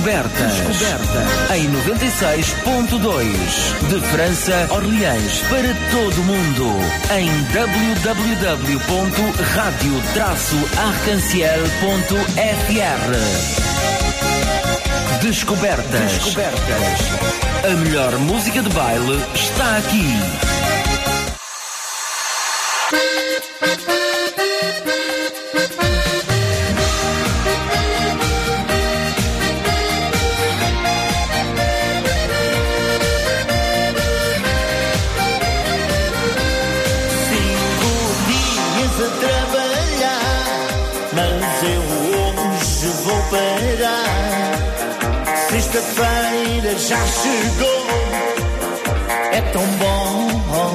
Descoberta. Em 96.2. De França, Orleans, para todo o mundo. Em www.radio-arcanciel.fr. Descobertas. A melhor música de baile está aqui. Sexta-feira já chegou, é tão bom.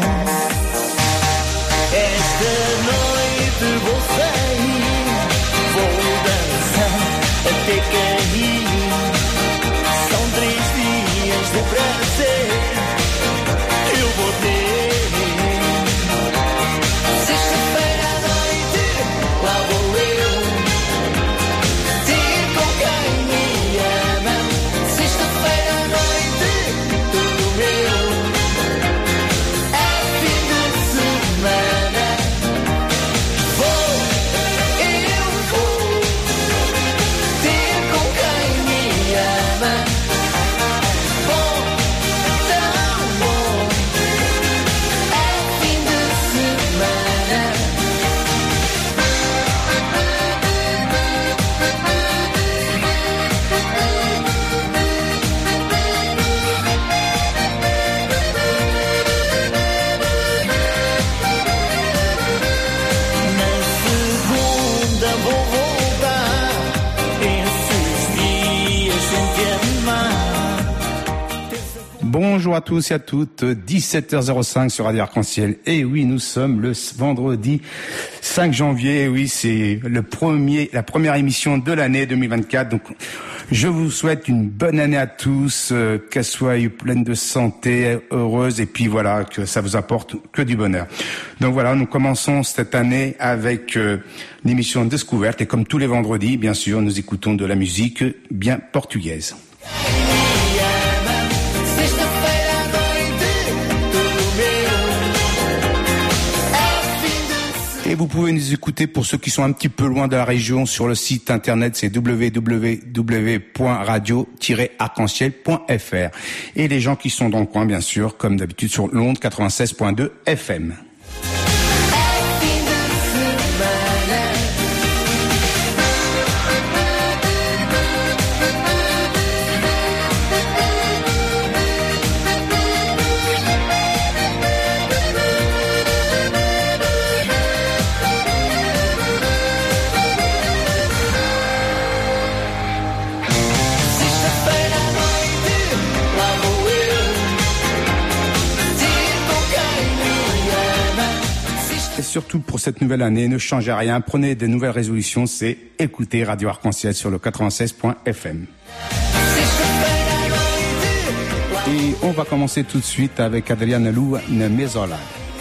Esta noite vou sair, vou dançar até cair. São 3 dias de prazer que eu vou ter. Sexta-feira à noite, lá vou eu ter com quem me ama. Sexta-feira à noite, tudo meu. É fim de semana. Eu vou ter com quem me ama. Bom, tão bom. É fim de semana. Na segunda vou voltar, esses dias sem te amar. Bonjour à tous et à toutes, 17h05 sur Radio Arc-en-Ciel. Et oui, nous sommes le vendredi 5 janvier. Et oui, c'est la première émission de l'année 2024. Donc, je vous souhaite une bonne année à tous, qu'elle soit pleine de santé, heureuse, et puis voilà, que ça vous apporte que du bonheur. Donc voilà, nous commençons cette année avec l'émission Découverte. Et comme tous les vendredis, bien sûr, nous écoutons de la musique bien portugaise. Et vous pouvez nous écouter pour ceux qui sont un petit peu loin de la région sur le site internet, c'est www.radio-arc-en-ciel.fr. Et les gens qui sont dans le coin, bien sûr, comme d'habitude sur l'onde 96.2 FM. Surtout pour cette nouvelle année, ne changez rien, prenez des nouvelles résolutions, c'est écouter Radio Arc-en-Ciel sur le 96.fm. Et on va commencer tout de suite avec Adriana Lu, na Mesola.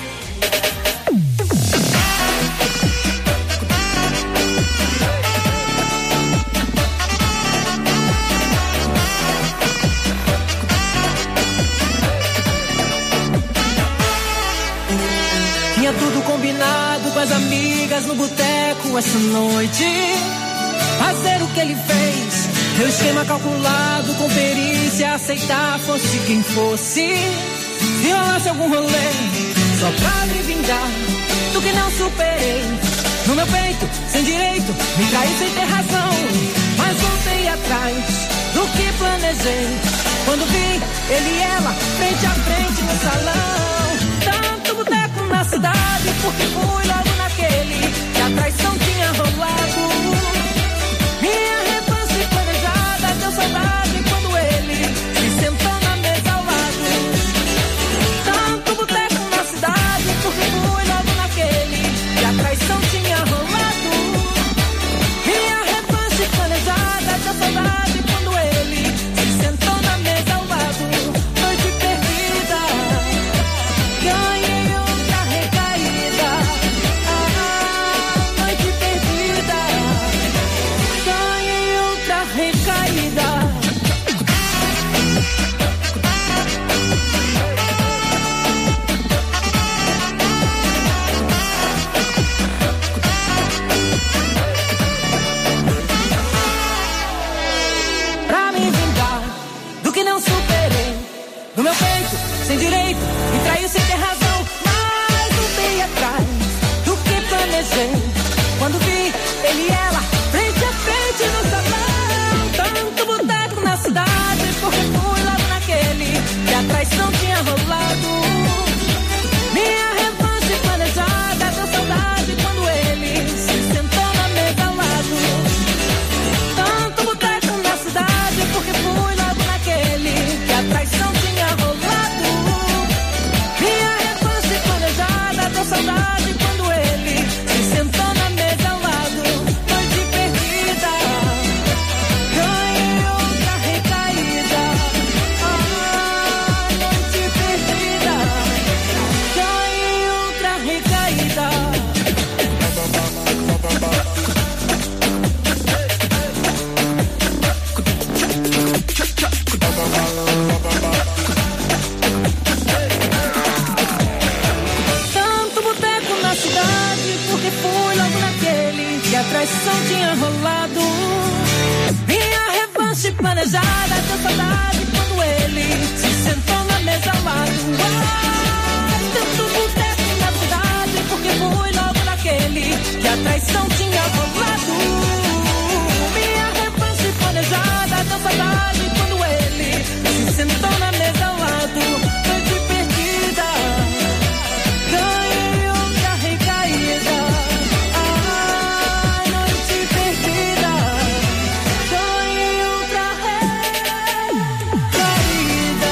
Tinha tudo combinado com as amigas no boteco essa noite. Fazer o que ele fez, meu esquema calculado com perícia, aceitar fosse quem fosse. Se rolasse algum rolê, só pra me vingar do que não superei. No meu peito, sem direito, me caí sem ter razão, mas voltei atrás do que planejei. Quando vi ele e ela, frente a frente no salão. Tanto boteco na cidade, porque fui logo naquele que a traição tinha rolado. Minha revanche planejada deu saudade quando ele se sentou na mesa ao lado. Tanto boteco na cidade, porque fui logo naquele que a traição tinha rolado. Minha revanche planejada deu saudade quando ele se sentou na mesa ao lado. Noite perdida, traição tinha rolado. Minha revanche planejada, deu saudade quando ele se sentou na mesa ao lado. Tanto boteco na cidade, porque fui logo naquele que a traição tinha rolado. Minha revanche planejada, deu saudade quando ele se sentou na mesa ao lado. Noite perdida, ganhei outra recaída. Ai, noite perdida, ganhei outra recaída.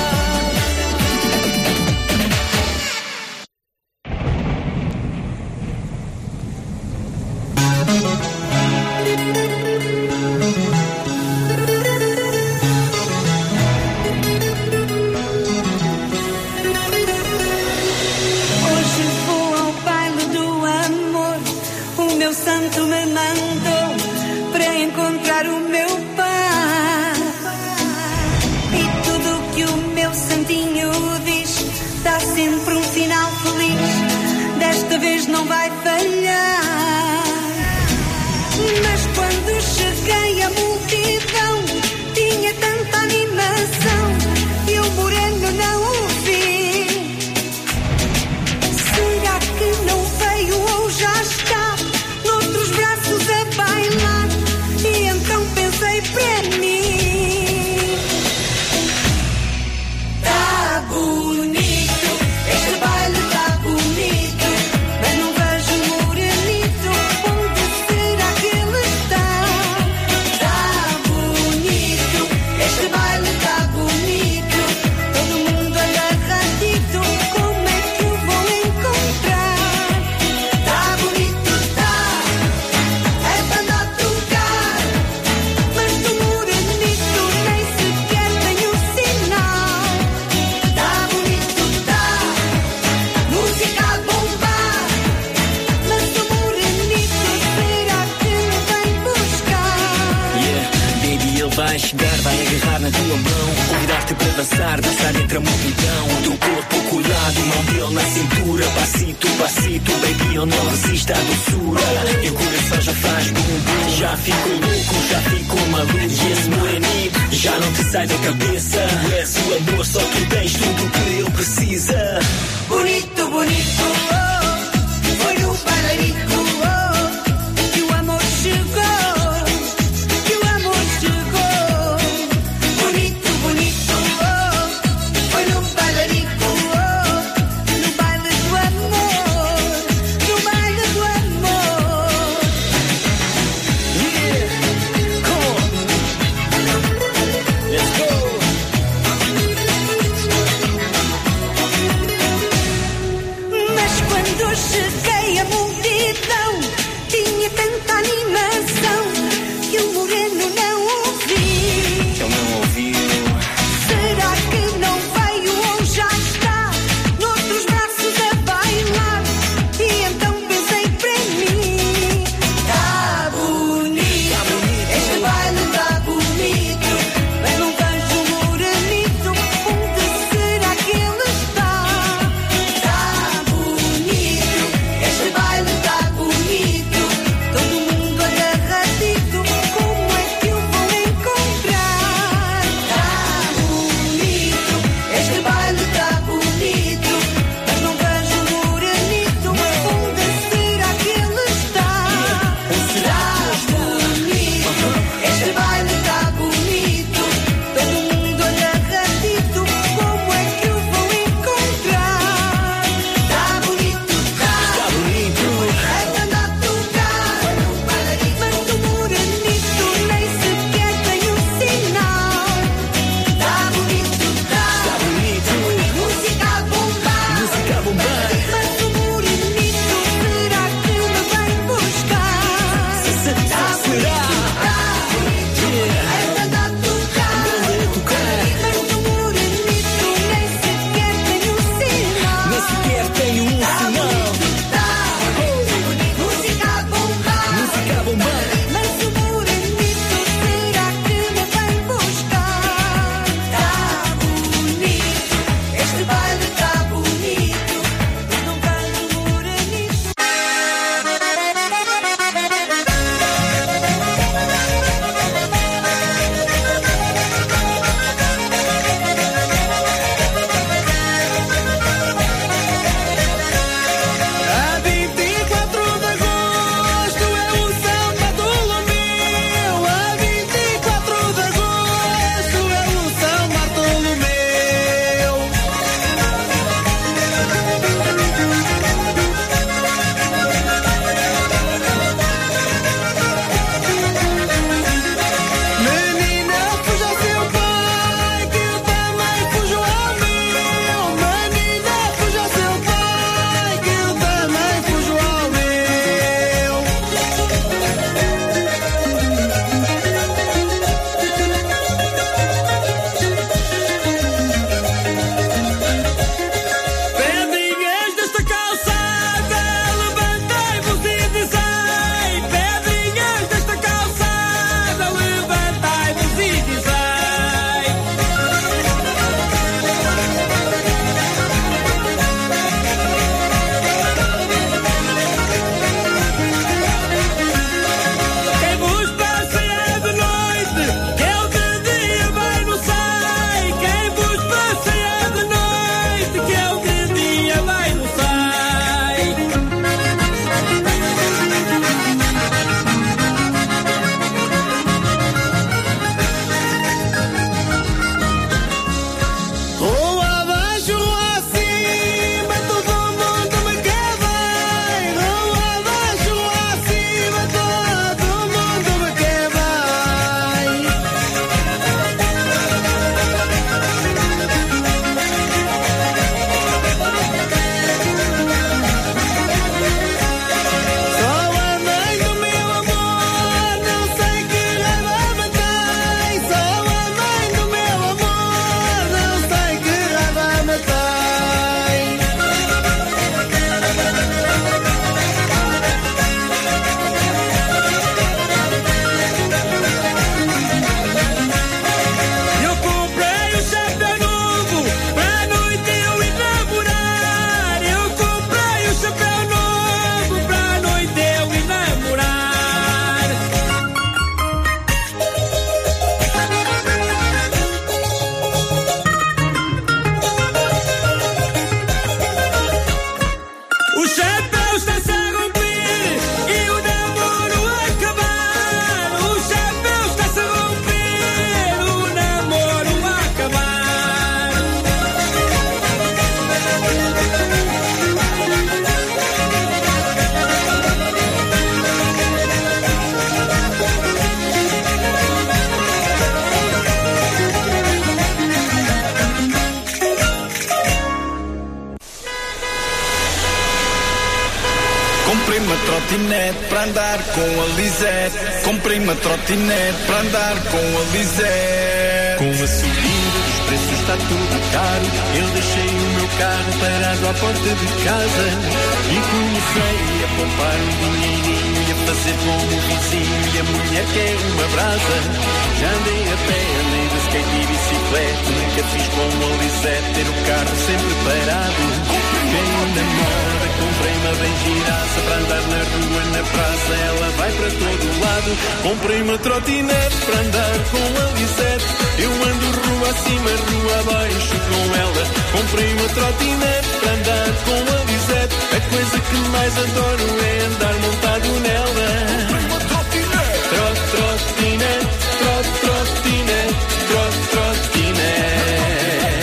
Hoje vou ao baile do amor. O meu santo me mandou para encontrar o meu pai. E tudo que o meu santinho diz dá sempre um final feliz. Desta vez não vai falhar. Mas quando cheguei à multidão, tinha tanta animação e o moreno não o vi. Será que não veio ou já está noutros braços a bailar? E então pensei para mim: tá bonito, este baile tá bonito, mas não vejo o morenito, onde será que ele está? Tá bonito, este baile tá bonito, todo mundo agarradito, como é que eu vou encontrar? Tá bonito, tá, é banda a tocar, mas do morenito nem sequer tenho sinal. Tá bonito, tá, música a bombar, mas do morenito será que me vem buscar? Yeah, baby, ele vai chegar, vai agarrar na tua mão, convidar-te para dançar, dançar entre a multidão. O teu corpo colado, mão dele na cintura, passito, passito, baby, ele não resiste à doçura. E o coração já faz bum-bum, já ficou louco, já ficou maluco. E esse morenito já não te sai da cabeça. Tu és o amor, só tu tens tudo o que ele precisa. Bonito, bonito, oh, foi no bailarito, oh, que o amor chegou, que o amor chegou. Bonito, bonito, oh, foi no bailarito, oh, no baile do amor, no baile do amor. Yeah, come on, let's go. Mas quando cheguei à multidão, tinha tanta animação que o moreno não ouvi. Ele não ouviu. Será que não veio ou já está noutros braços a bailar? E então pensei para mim: tá bonito, este baile tá bonito, mas não vejo o morenito, onde será que ele está? Tá bonito, Comprei uma trotinete para andar com a Lisette. Comprei uma trotinete para andar com a Lisette. Com a subida dos preços está tudo caro. Eu deixei o meu carro parado à porta de casa e comecei a poupar um dinheirinho e a fazer como o vizinho e a mulher quer uma brasa. Já andei a pé, andei de skate e bicicleta. Nunca fiz como a Lisette, ter o carro sempre parado. Quem namora, comprei uma bem giraça para andar na rua, na praça, ela vai para todo lado. Comprei uma trotinete para andar com a Lisette. Eu ando rua acima, rua abaixo com ela. Comprei uma trotinete para andar com a Lisette. A coisa que mais adoro é andar montado nela. Trotinete, trotinete, trotinete.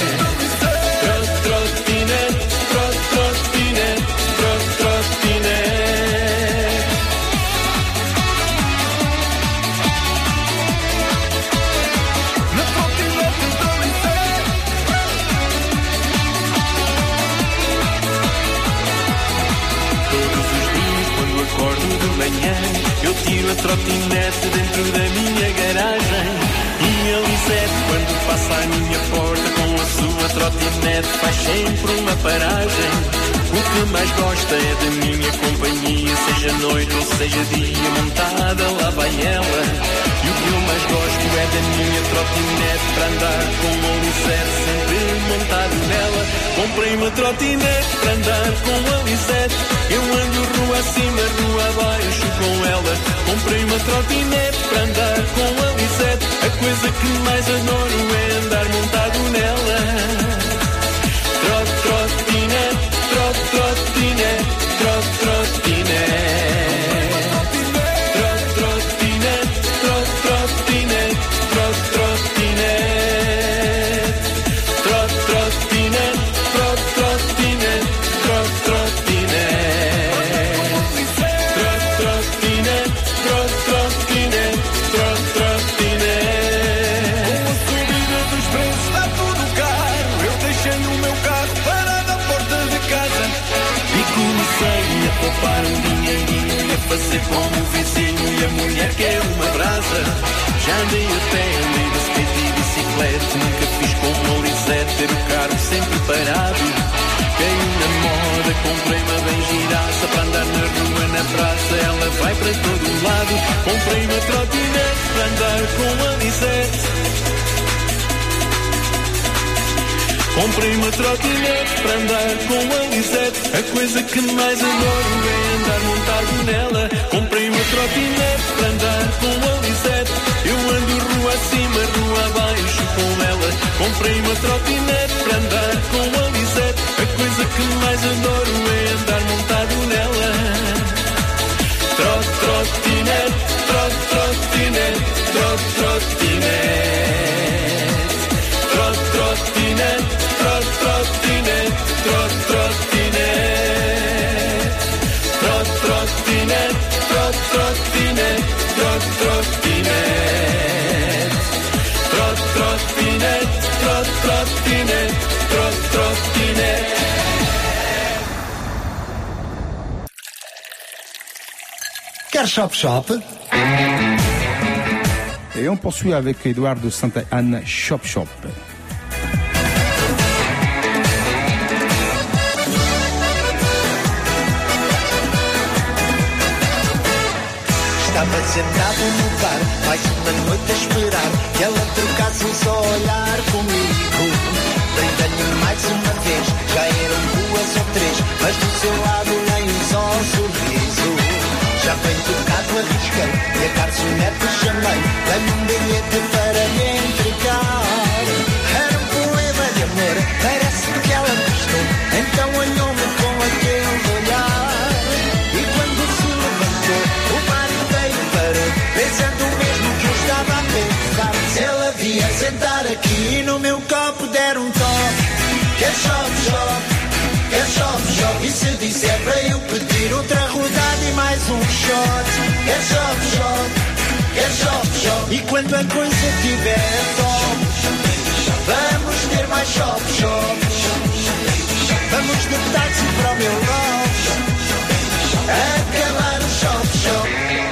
Eu tiro a trotinete dentro da minha garagem e a Lisette, quando passa à minha porta com a sua trotinete, faz sempre uma paragem. O que mais gosta é da minha companhia, seja noite ou seja dia, montada lá vai ela. E o que eu mais gosto é da minha trotinete para andar com a Lisette, sempre montado nela. Comprei uma trotinete para andar com a Lisette. Eu ando rua acima, rua abaixo com ela. Comprei uma trotinete para andar com a Lisette. A coisa que mais adoro é andar montado nela. Trotinete, trotinete, trotinete. Poupar um dinheirinho e a fazer como o vizinho e a mulher quer uma brasa. Já andei a pé, andei de skate e bicicleta. Nunca fiz como a Lisette, ter o carro sempre parado. Caí na moda, comprei uma bem giraça para andar na rua, na praça, ela vai para todo lado. Comprei uma trotinete para andar com a Lisette. Comprei uma trotinete para andar com a Lisette. A coisa que mais adoro é andar montado nela. Comprei uma trotinete para andar com a Lisette. Eu ando rua acima, rua abaixo com ela. Comprei uma trotinete para andar com a Lisette. A coisa que mais adoro é andar montado trottinette, trottinette, trottinette, trottinette, trottinette, trottinette. Quer Shop Shop? Et on poursuit avec Eduardo Santa Ana, Shop Shop. Estava sentado no bar, mais uma noite a esperar que ela trocasse um só olhar comigo. Brindei-lhe mais uma vez, já eram 2 ou 3, mas do seu lado nem um só sorriso. Já bem tocado arrisquei e a garçonete chamei, dei-lhe um bilhete para lhe entregar. Era um poema de amor, parece que ela gostou, então olhou-me com aquele olhar. E quando se levantou, o bar inteiro parou, pensando o mesmo que eu estava a pensar. Se ela via sentar aqui e no meu copo der um toque, quer Shop Shop, quer Shop Shop. E se disser para eu pedir outra rodada e mais um shot, quer Shop Shop, quer Shop Shop. E quando a coisa tiver top, vamos ter mais Shop Shop. Vamos de táxi para o meu loft, acabar o Shop Shop.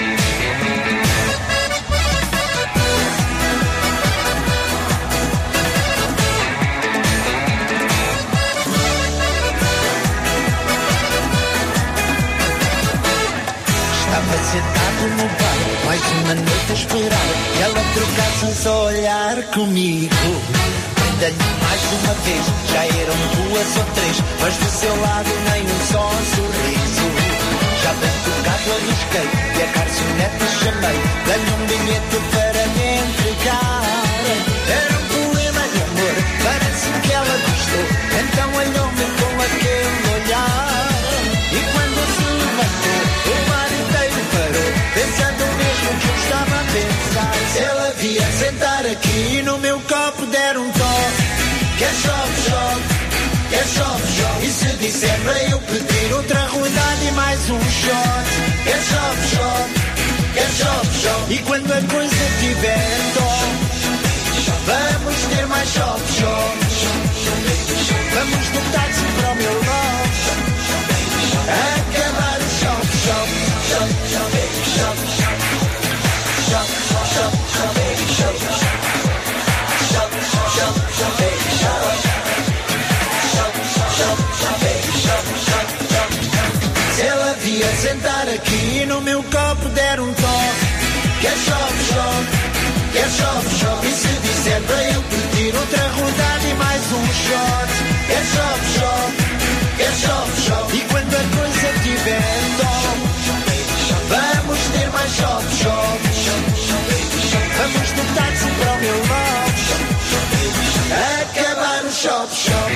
Estava sentado no bar, mais uma noite a esperar que ela trocasse um só olhar comigo. Brindei-lhe mais uma vez, já eram 2 ou 3, mas do seu lado nem um só sorriso. Já bem tocado arrisquei e a garçonete chamei, dei-lhe um bilhete para lhe entregar. Era um poema de amor, parece que ela gostou, então olhou-me com aquele olhar. E quando se levantou, o bar inteiro parou, pensando o mesmo que eu estava a pensar. Se ela via sentar aqui e no meu copo der um toque, quer Shop Shop, quer Shop Shop. E se disser para eu pedir outra rodada e mais um shot, quer Shop Shop, quer Shop Shop. E quando a coisa tiver top, vamos ter mais Shop Shop. Vamos no táxi para o meu loft, acabar o Shop Shop. Shop Shop, baby, Shop Shop. Shop Shop, Shop, baby, Shop Shop. Shop Shop, Shop, baby, Shop Shop. Shop Shop, baby, Shop Shop. Se ela via sentar aqui e no meu copo der um toque, quer Shop Shop, quer Shop Shop. E se disser para eu pedir outra rodada e mais um shot, quer Shop Shop, quer Shop Shop. E quando a coisa tiver top, vamos ter mais Shop Shop. Vamos no táxi para o meu loft, acabar o Shop Shop.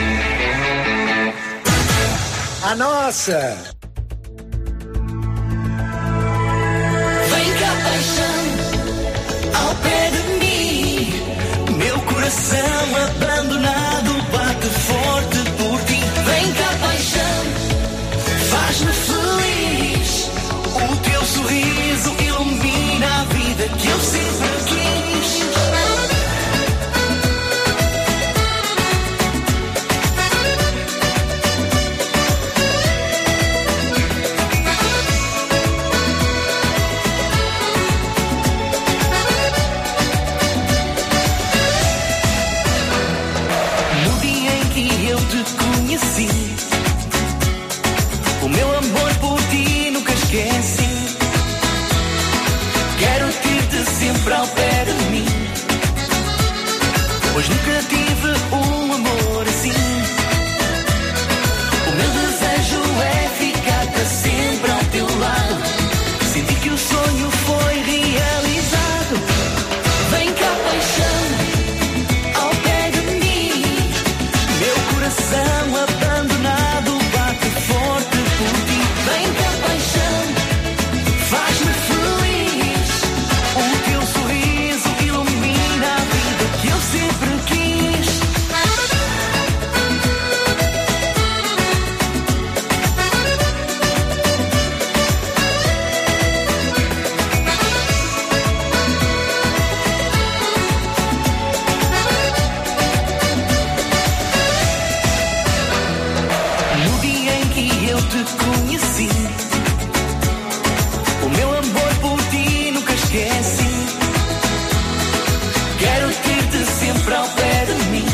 A nossa! Vem cá, paixão, ao pé de mim. Meu coração abandonado bate forte por ti. Vem cá, paixão, faz-me feliz. O teu sorriso ilumina a vida que eu sempre quis. No dia em que eu te conheci, o meu amor por ti nunca esqueci. Quero ter-te sempre ao pé de mim, pois nunca tive um amor assim. O meu desejo é ficar para sempre ao teu lado. Senti que o sonho foi realizado. Vem cá, paixão, ao pé de mim. Meu coração abandonado bate forte por ti. conheci. O meu amor por ti nunca esqueci. Quero ter-te sempre ao pé de mim,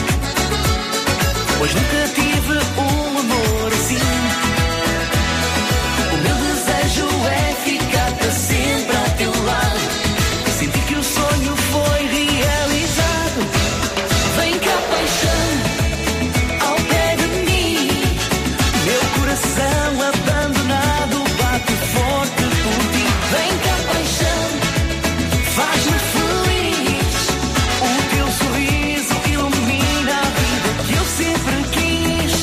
pois nunca tive um amor assim. O meu desejo é ficar para sempre ao teu lado, sentir que o sonho foi realizado. Vem cá, paixão, ao pé de mim. Meu coração abandonado bate forte por ti. Vem cá, paixão, faz-me feliz. O teu sorriso ilumina a vida que eu sempre quis.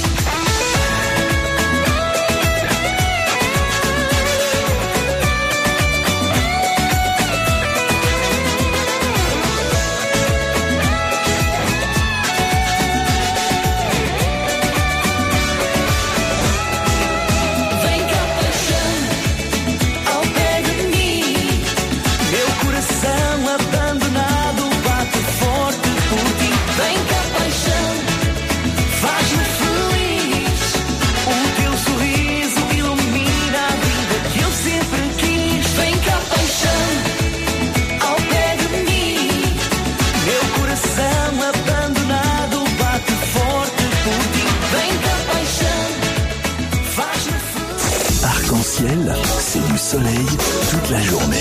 Vem cá, paixão, ao pé de mim. Meu coração abandonado bate forte por ti. Vem cá, paixão, faz-me feliz. O teu sorriso ilumina a vida que eu sempre quis. Vem cá, paixão, ao pé de mim. Meu coração abandonado bate forte por ti. Vem cá, paixão, faz-me feliz. Arc-en-ciel, c'est du soleil toute la journée.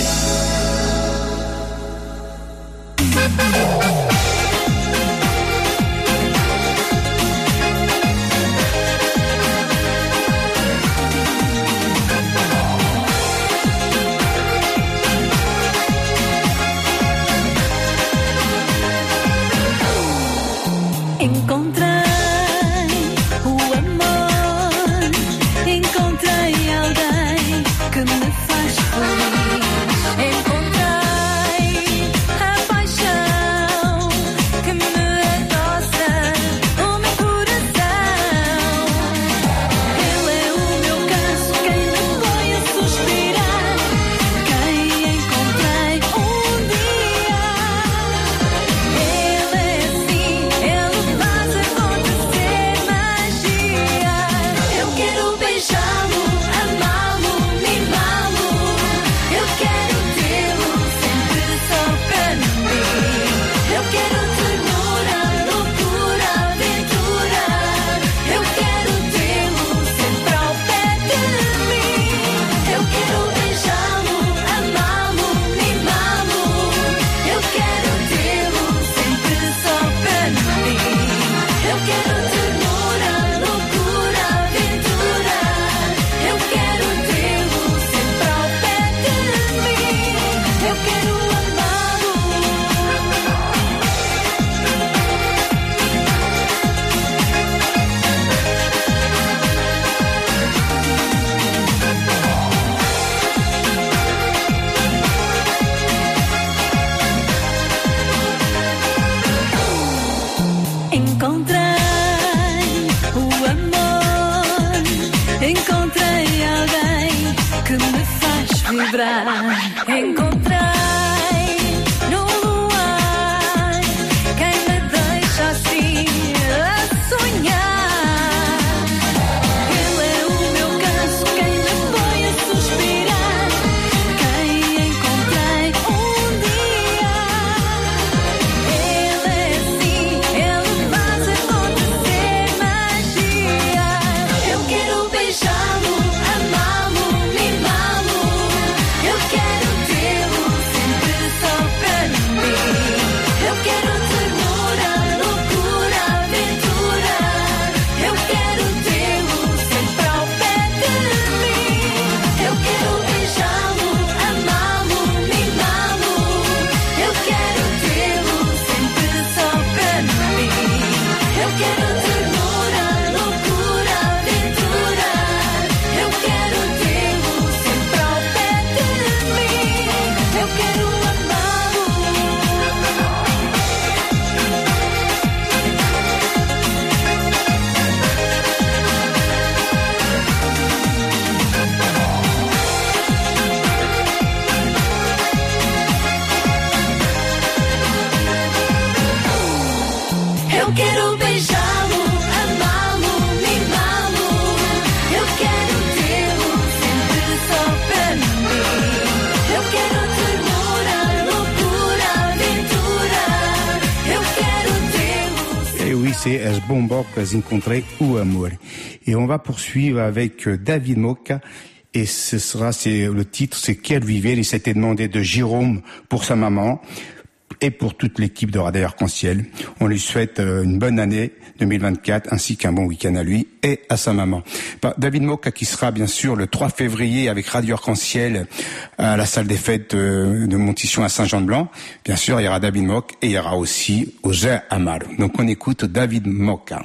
Encontrei o amor, encontrei alguém que me faz feliz. Encontrei a paixão que me adoça o meu coração. Ele é o meu caso, quem me põe a suspirar, quem encontrei dia. Ele é assim, ele faz acontecer magia. Eu quero beijá-lo, amá-lo, mimá-lo. Eu quero tê-lo sempre só pra mim. Eu quero ternura, loucura, aventura. Eu quero tê-lo sempre ao pé de mim. Eu quero beijá-lo, amá-lo, mimá-lo. Eu quero tê-lo sempre só pra mim. Eu quero ternura, loucura, aventura. Eu quero tê-lo sempre ao pé de mim. Eu quero amá-lo. Encontrei o amor, encontrei alguém que me faz vibrar. Encontrei no luar quem me deixa assim a sonhar. Ele é o meu caso, quem me põe a suspirar, quem encontrei dia. Ele é assim, ele faz acontecer magia. Eu quero beijá-lo, amá-lo, mimá-lo. Eu quero tê-lo c'est Es Bombo que Encontré o Amor. Et on va poursuivre avec David Moca. Et c'est le titre, c'est Quel Vivere. Il s'était demandé de Jérôme pour sa maman et pour toute l'équipe de Radio Arc-en-Ciel. On lui souhaite une bonne année 2024 ainsi qu'un bon week-end à lui et à sa maman. David Moca qui sera bien sûr le 3 février avec Radio Arc-en-Ciel à la salle des fêtes de Montition à Saint-Jean-de-Blanc. Bien sûr, il y aura David Moca et il y aura aussi José Amaro. Donc on écoute David Moca.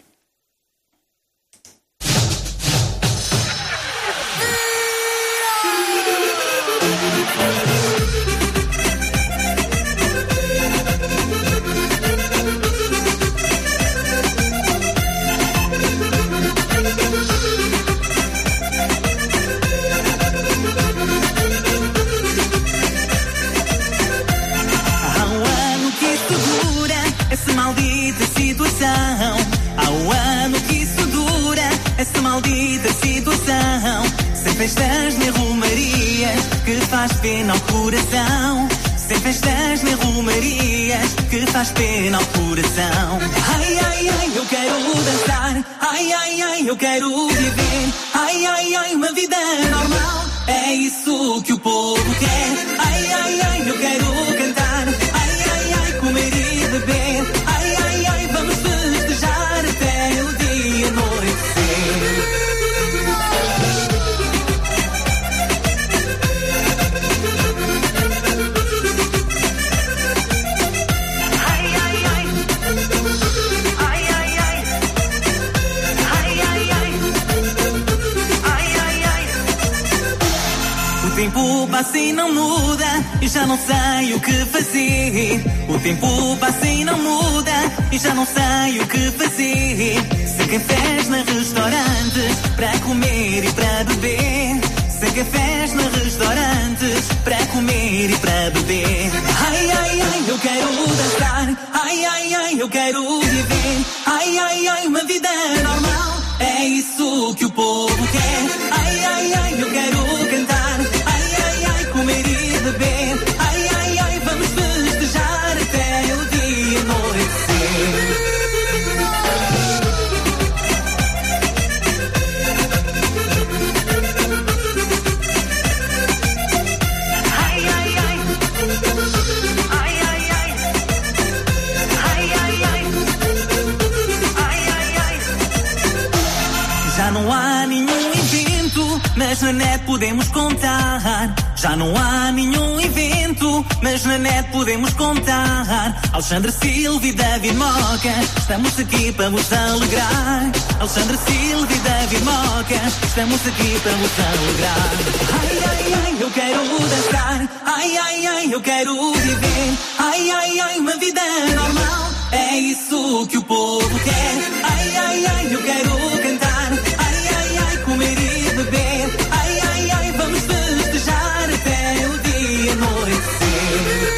Essa maldita situação, sem festas nem romarias, que faz pena ao coração. Sem festas nem romarias, que faz pena ao coração. Ai, ai, ai, eu quero dançar. Ai, ai, ai, eu quero viver. Ai, ai, ai, uma vida normal. É isso que o povo quer. Ai, ai, ai, eu quero cantar. Ai, ai, ai, comer e beber. Ai, ai, ai, vamos festejar até o dia anoitecer. O tempo passa e não muda, e já não sei o que fazer. O tempo passa e não muda, e já não sei o que fazer. Sem cafés no restaurante, para comer e para beber. Sem cafés no restaurante, para comer e para beber. Ai, ai, ai, eu quero dançar. Ai, ai, ai, eu quero viver. Ai, ai, ai, uma vida normal. É isso que o povo quer. Ai, ai, ai, eu quero cantar. Comer e beber, ai, ai, ai, vamos festejar até o dia anoitecer. Ai, ai, ai, ai, ai, ai, ai, ai, ai, ai, ai, ai. Já não há nenhum evento, mas na net podemos contar. Já não há nenhum evento, mas na net podemos contar. Alexandre Silva e David Moca, estamos aqui para vos alegrar. Alexandre Silva e David Moca, estamos aqui para vos alegrar. Ai, ai, ai, eu quero dançar. Ai, ai, ai, eu quero viver. Ai, ai, ai, uma vida normal. É isso que o povo quer. Ai, ai, ai, eu quero cantar. Ai, ai, ai, comer e beber. Ai, ai, ai, vamos festejar até o dia anoitecer.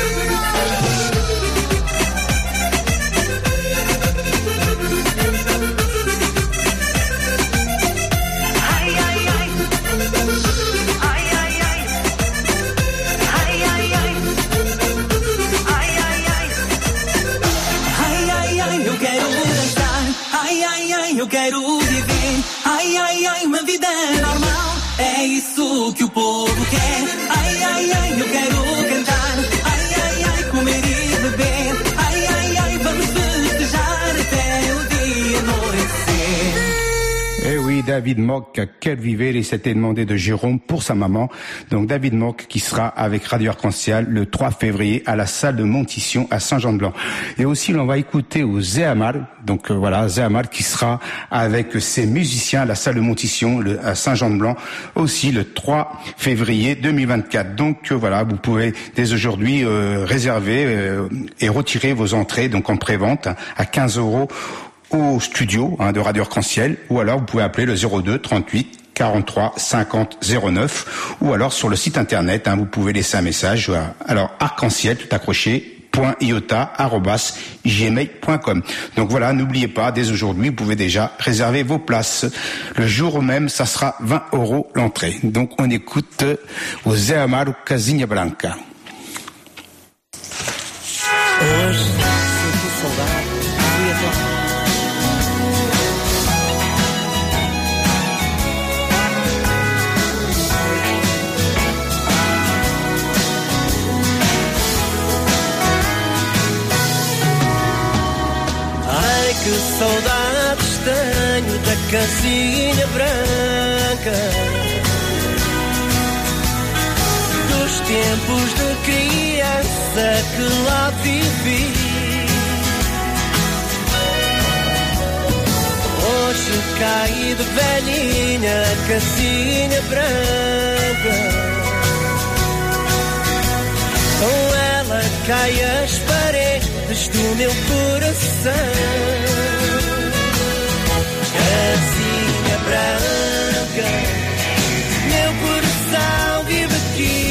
Ai, ai, ai. Ai, ai, ai. Ai, ai, ai. Ai, ai, ai. Ai, ai, ai, eu quero dançar. Ai, ai, ai, eu quero viver. Ai, ai, ai, uma vida normal. É isso que o povo quer. Ai, ai, ai, eu quero cantar. Ai, ai, ai, comer e beber. Ai, ai, ai, vamos festejar até o dia anoitecer. Eh oui, David Mock, Quel Vivere, il s'était demandé de Jérôme pour sa maman. Donc David Mock qui sera avec Radio Arc-en-Ciel le 3 février à la salle de Montition à Saint-Jean-de-Blanc. Et aussi, on va écouter au Zé Amar. Donc voilà, Zé Amar qui sera avec ses musiciens à la salle de Montition à Saint-Jean-de-Blanc aussi le 3 février 2024. Donc voilà, vous pouvez dès aujourd'hui réserver et retirer vos entrées donc en pré-vente à 15 € au studio de Radio Arc-en-Ciel, ou alors vous pouvez appeler le 02 38 43 50 09, ou alors sur le site internet, vous pouvez laisser un message. Alors arc-en-ciel tout accroché .iota@gmail.com. Donc voilà, n'oubliez pas, dès aujourd'hui, vous pouvez déjà réserver vos places. Le jour même, ça sera 20 € l'entrée. Donc on écoute o Zé Amaro Casinha Branca. Hoje sinto saudade, fui a Ai, que saudades tenho da casinha branca, dos tempos de criança que lá vivi. Hoje caí de velhinha, casinha branca, com ela cai as paredes do meu coração. Casinha branca, meu coração vive aqui.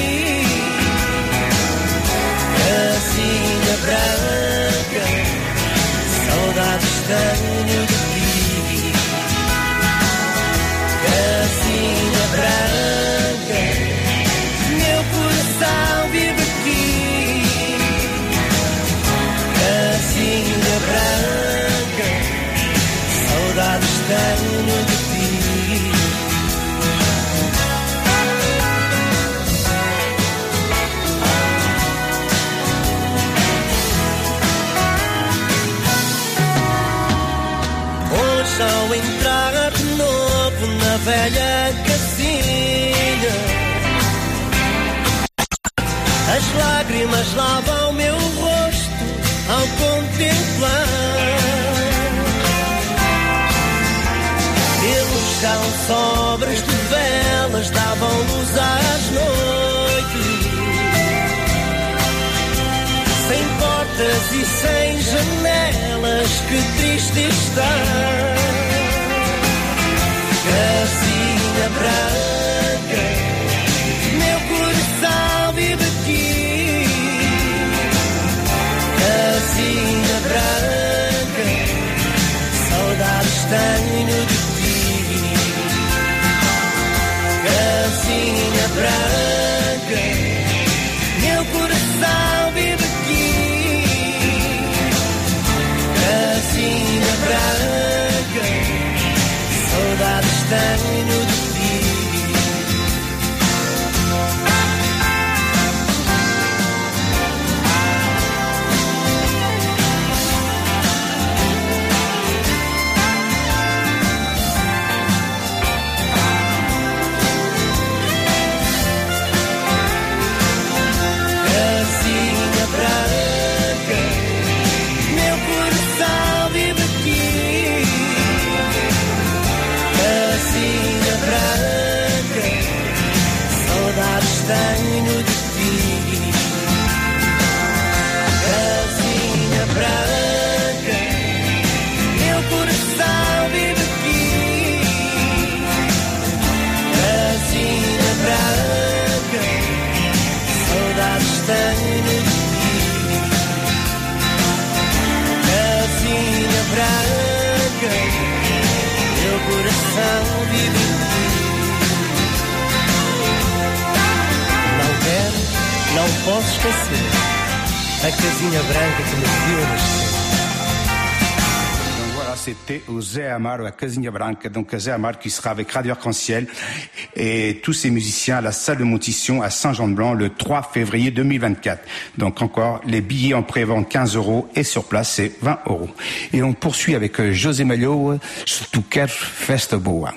Casinha branca, saudades tenho de ti. Casinha branca, meu coração vive aqui. Casinha branca, saudades tenho de ti. Hoje ao entrar de novo na velha casinha, as lágrimas lavam meu rosto ao contemplar. Pelo chão sobras de velas davam luz às noites. Sem portas e sem janelas, que triste está. Casinha branca, meu coração vive aqui. Casinha branca, saudades tenho de ti. Casinha branca, meu coração vive aqui. Casinha branca, saudades tenho de ti. Casinha branca, meu coração vive aqui. Casinha branca, saudades tenho de ti. Casinha branca, meu coração vive aqui. Casinha branca, saudades tenho de ti. Casinha branca, meu coração vive aqui. Não quero, não posso esquecer a casinha branca que me viu nascer. Donc voilà, c'était au Zé Amaro, à Casinha Branca, donc Zé Amaro qui sera avec Radio Arc-en-Ciel et tous ces musiciens à la salle de Montition à Saint-Jean-de-Blanc le 3 février 2024. Donc encore, les billets en pré-vente 15 € et sur place c'est 20 €. Et on poursuit avec José Malho, Se Tu Quer Festa Boa.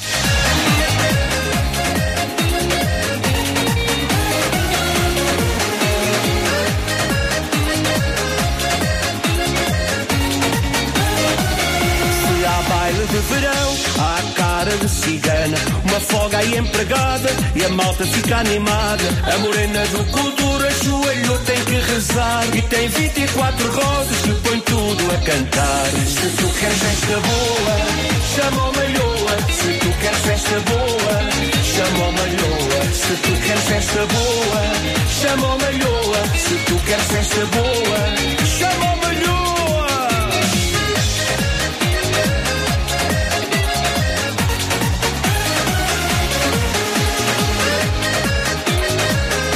De verão, à cara de cigana, uma folga aí empregada e a malta fica animada. A morena do cultura ajoelhou, tem que rezar e tem 24 rosas que põe tudo a cantar. Se tu queres festa boa, chama o Malhoa. Se tu queres festa boa, chama o Malhoa. Se tu queres festa boa, chama o Malhoa. Se tu queres festa boa, chama o Malhoa.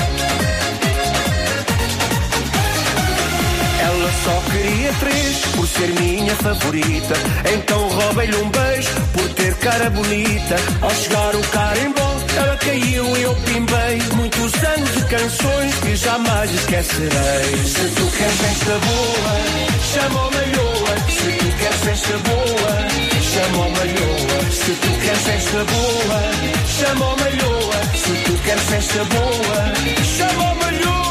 Só queria 3 por ser minha favorita. Então roubei-lhe um beijo por ter cara bonita. Ao chegar o carimbó, ela caiu e eu pimbei. Muitos anos de canções que jamais esquecerei. Se tu queres festa boa, chama o Malhoa. Se tu queres festa boa, chama o Malhoa. Se tu queres festa boa, chama o Malhoa. Se tu queres festa boa, chama o Malhoa.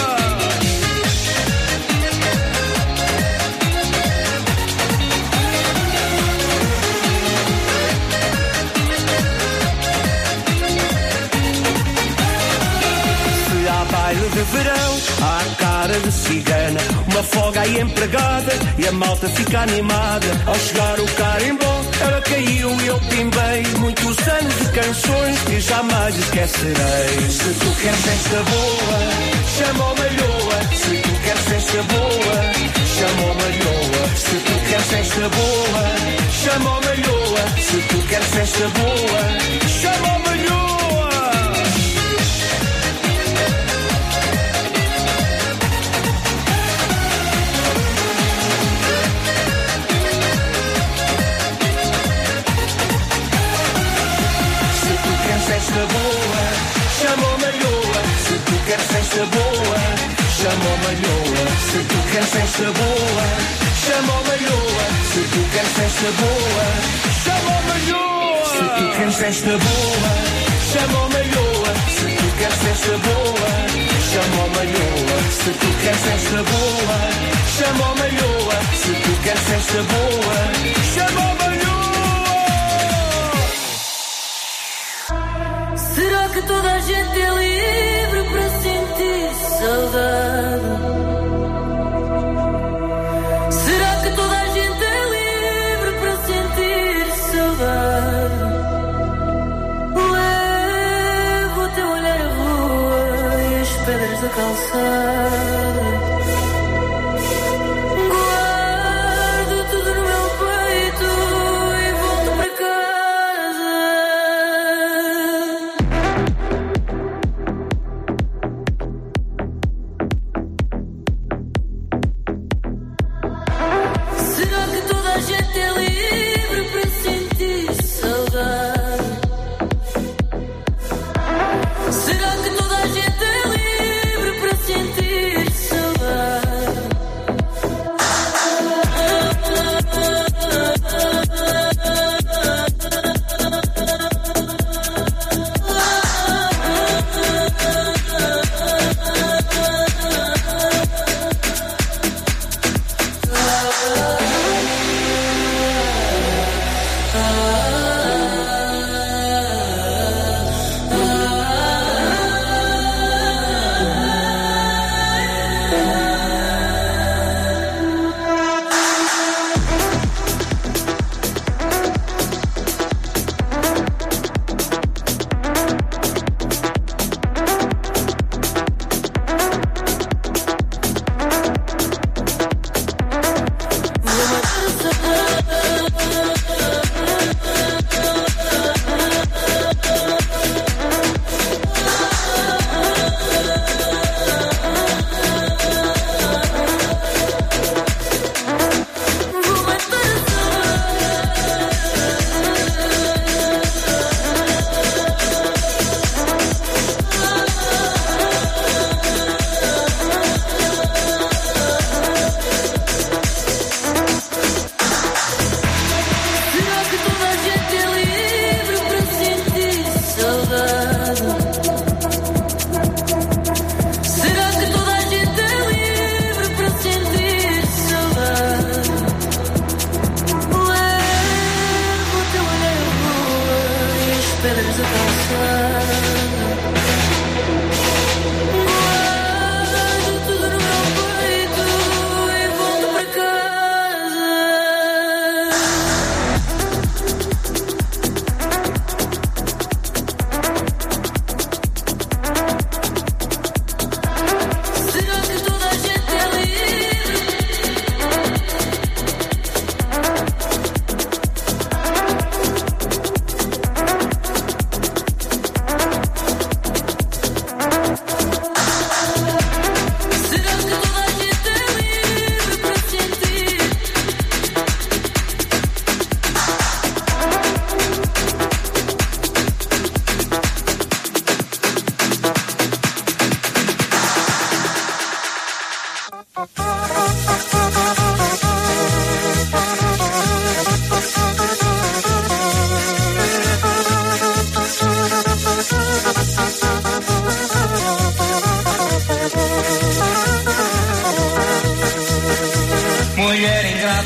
Baile de verão, à cara de cigana, uma folga aí empregada e a malta fica animada. Ao chegar o carimbó, ela caiu e eu pimbei. Muitos anos de canções que jamais esquecerei. Se tu queres festa boa, chama o Malhoa. Se tu queres festa boa, chama o Malhoa. Se tu queres festa boa, chama o Malhoa. Se tu queres festa boa, chama o Malhoa. Festa boa, chama o Malhoa. Se tu queres festa boa, chama o Malhoa. Se tu queres festa boa, chama o Malhoa. Se tu queres festa boa, chama o Malhoa. Se tu queres festa boa, chama o Malhoa. Se tu queres festa boa, chama o Malhoa. Se tu queres festa boa, chama o Malhoa. Se tu queres festa boa, chama o Malhoa. Será que toda a gente é livre para sentir saudade? Será que toda a gente é livre para sentir saudade? Levo o teu olhar à rua e as pedras da calçada. Guardo tudo no meu peito e volto para casa.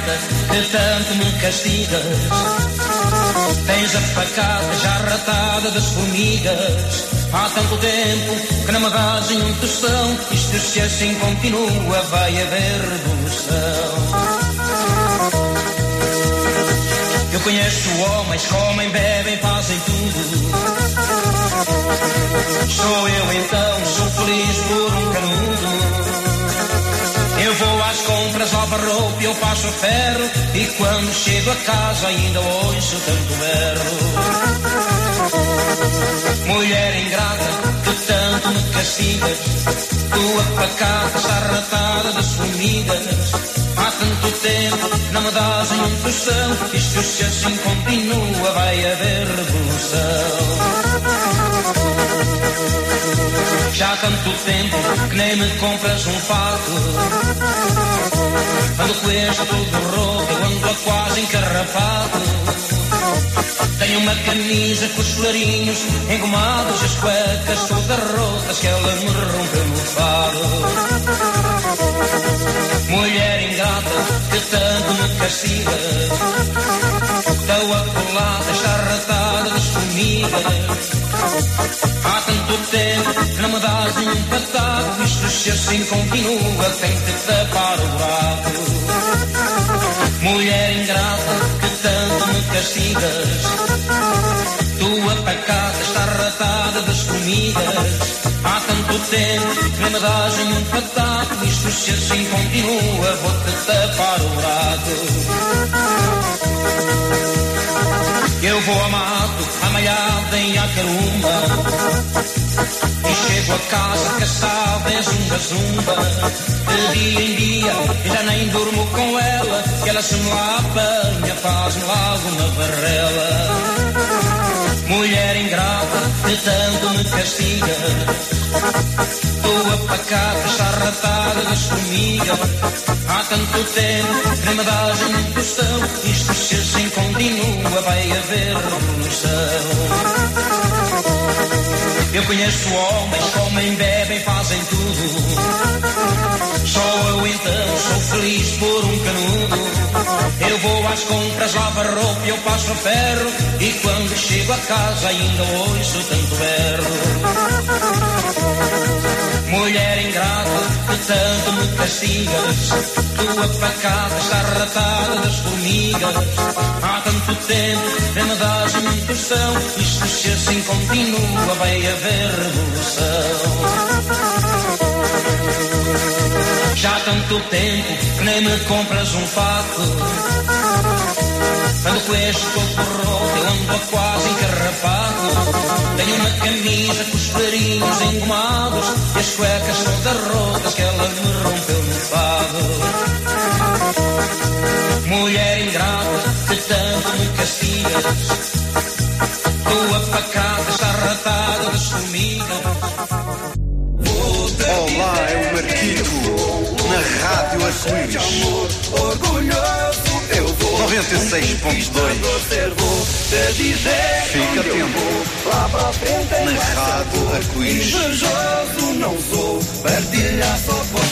ingrata, que tanto me castigas. Tens a facada já ratada das formigas. Há tanto tempo que não me dás nenhum tostão. Isto se assim continua vai haver revolução. Eu conheço homens que comem, bebem, fazem tudo. Sou eu então, sou feliz por um canudo. Eu vou às compras, lavo a roupa, eu passo ferro. E quando chego a casa ainda ouço tanto berro. Mulher ingrata, que tanto me castigas. Tua pacata está ratada das formigas. Há tanto tempo não me dás nenhum tostão. Isto se assim continua vai haver revolução. Já há tanto tempo que nem me compras um fato. Ando com este todo roto, eu ando quase encarrapado. Tenho uma camisa com os florinhos engomados, as cuecas todas rotas que ela me rompeu no fado. Mulher ingrata, que tanto me castiga. Tua colada está ratada das formigas. Há tanto tempo que não me dás nenhum pataco. Isto se assim continua tem que tapar o buraco. Mulher ingrata, que tanto me castigas. Tua pacata está ratada das formigas. Há tanto tempo que não me dás nenhum pataco. Isto se assim continua vou-te tapar o buraco. Eu vou a mato, a malhada em Acarumba. E chego a casa caçada em zumba-zumba. De dia em dia e já nem durmo com ela. Que ela se me lá apanha, faz-me logo uma varrela. Mulher ingrata, que tanto me castiga. Tua pacata está ratada das formigas. Há tanto tempo que nem me dás um tostão. Isto se assim continua vai haver revolução. Eu conheço homens, comem, bebem, fazem tudo. Só eu então sou feliz por um canudo. Eu vou às compras, lavo a roupa, eu passo a ferro. E quando chego a casa ainda ouço tanto berro. Mulher ingrata, que tanto me castigas. Tua pacata está ratada das formigas. Há tanto tempo que me dás um tostão. Isto se assim continua vai haver revolução. Já há tanto tempo que nem me compras um fato. Ando com este corpo roto, eu ando quase encarrapado. Tenho uma camisa com os farinhos engomados. E as cuecas todas rotas que ela me rompeu no fado. Mulher ingrata, que tanto me castigas. Tua pacata está ratada das formigas. Olá, é o Marquito, na Rádio Arco-Íris. Orgulhoso eu vou 96.2. Fica atento. Lá pra frente na Rádio Arco-Íris. Invejoso não sou, partilhar só vou.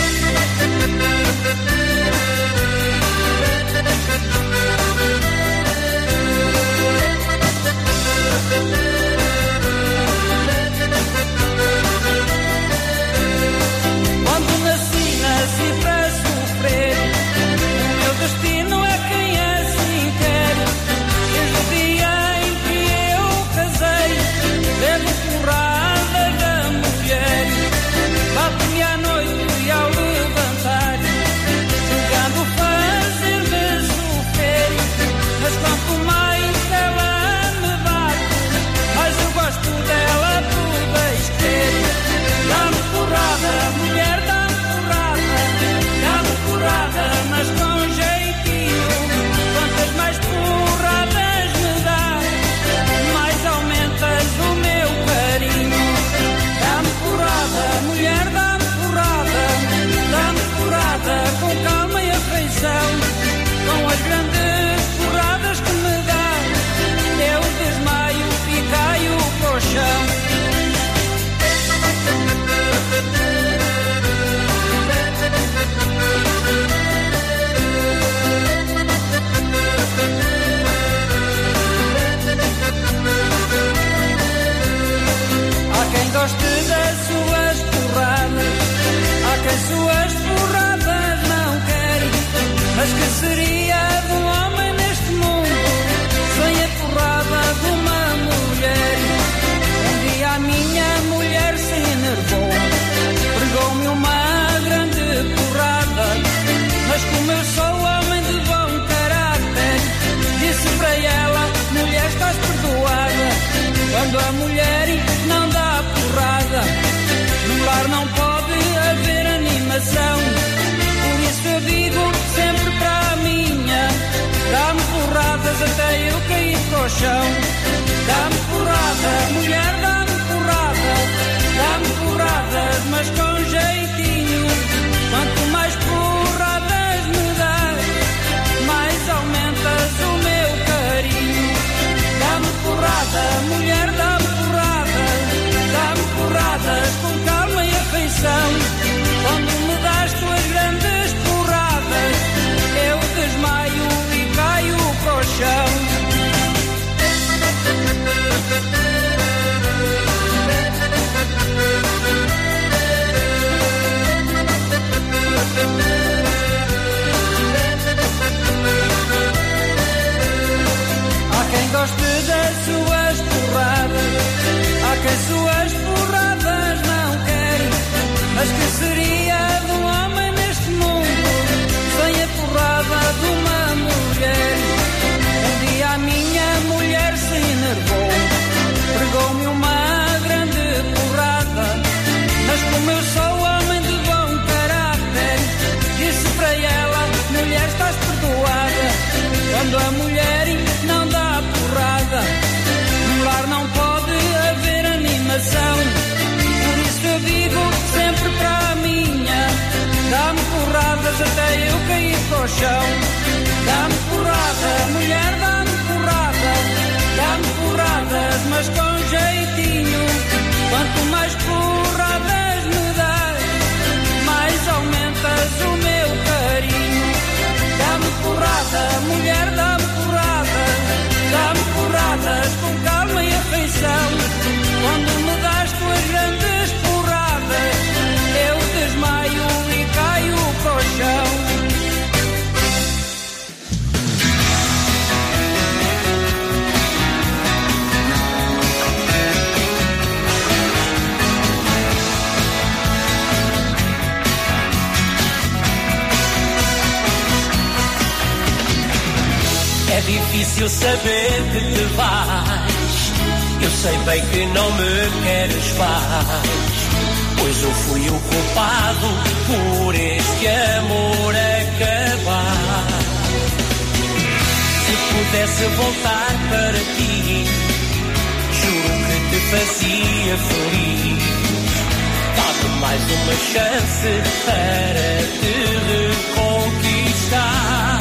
Quando nasci para sofrer. O meu destino é quem assim quer. Desde o dia em que eu casei, devo porrada da mulher. Bate-me à noite goste das suas porradas, há quem suas porradas não quer. Mas que seria de um homem neste mundo sem a porrada de uma mulher? Um dia a minha mulher se enervou, pregou-me uma grande porrada. Mas como eu sou homem de bom caráter, disse para ela: mulher, estás perdoada. Quando a mulher não dá porrada, no lar não pode haver animação. Por isso eu digo sempre para a minha: dá-me porradas até eu cair para o chão. Dá-me porrada, mulher, dá-me porrada. Dá-me porradas, mas com jeitinho. Quanto mais porradas me dás, mais aumentas o meu carinho. Dá-me porrada, mulher, dá-me porrada. Dá-me porradas com calma e afeição. Quando me das tuas grandes porradas, eu desmaio e caio para o chão. Há quem goste das suas porradas, há quem suas porradas não quer. Mas que seria de um homem neste mundo sem a porrada de uma mulher? Um dia a minha mulher se enervou, pregou-me uma grande porrada. Mas como eu sou homem de bom caráter, disse para ela: mulher, estás perdoada. Quando a mulher não dá porrada, no lar não pode haver animação. Por isso eu digo sempre para a minha: dá-me porradas até eu cair para o chão. Dá-me porrada, mulher, dá-me porrada. Dá-me porradas, mas com jeitinho. Quanto mais porradas me dás, mais aumentas o meu carinho. Dá-me porrada, mulher, dá-me porrada. Dá-me porradas com calma e afeição. Quando me das tuas grandes porradas, eu desmaio e caio para o chão. É difícil saber que te vais, eu sei bem que não me queres mais, pois eu fui o culpado por este amor acabar. Se pudesse voltar para ti, juro que te fazia feliz. Dá-me mais uma chance para te reconquistar.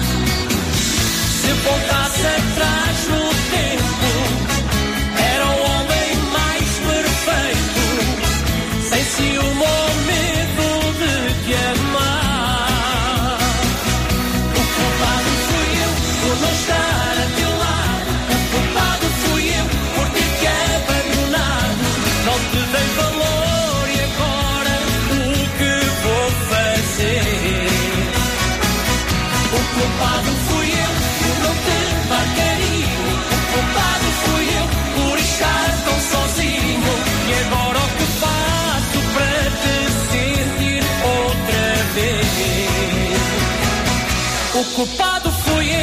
Se voltasse atrás no tempo, era o homem mais perfeito, sem ciúme ou medo de te amar. O culpado fui eu por não estar a teu lado. O culpado fui eu por ter te abandonado. Não te dei valor e agora o que vou fazer? O culpado fui eu por não te dar carinho. O culpado fui eu por estar tão sozinho. E agora o que faço para te sentir outra vez? O culpado fui eu.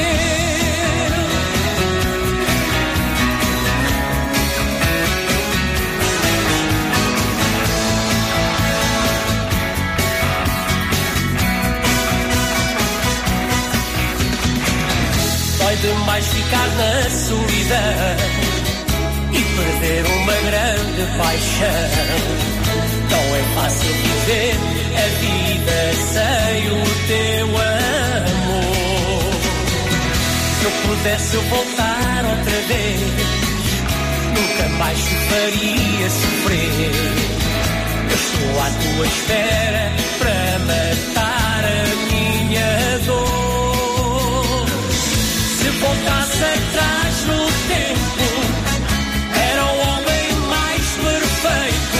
Dói demais ficar na solidão e perder uma grande paixão. Não é fácil viver a vida sem o teu amor. Se eu pudesse voltar outra vez, nunca mais te faria sofrer. Eu estou à tua espera para matar a minha dor. Se voltasse atrás no tempo, era o homem mais perfeito,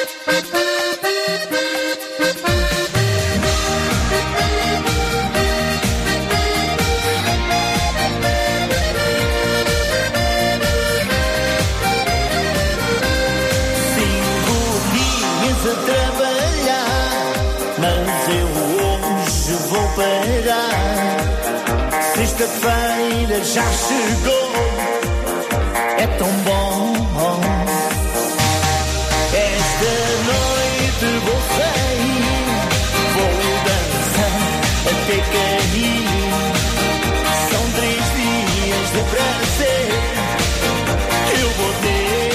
Sexta-feira já chegou, é tão bom. Esta noite vou sair, vou dançar até cair. São 3 dias de prazer que eu vou ter.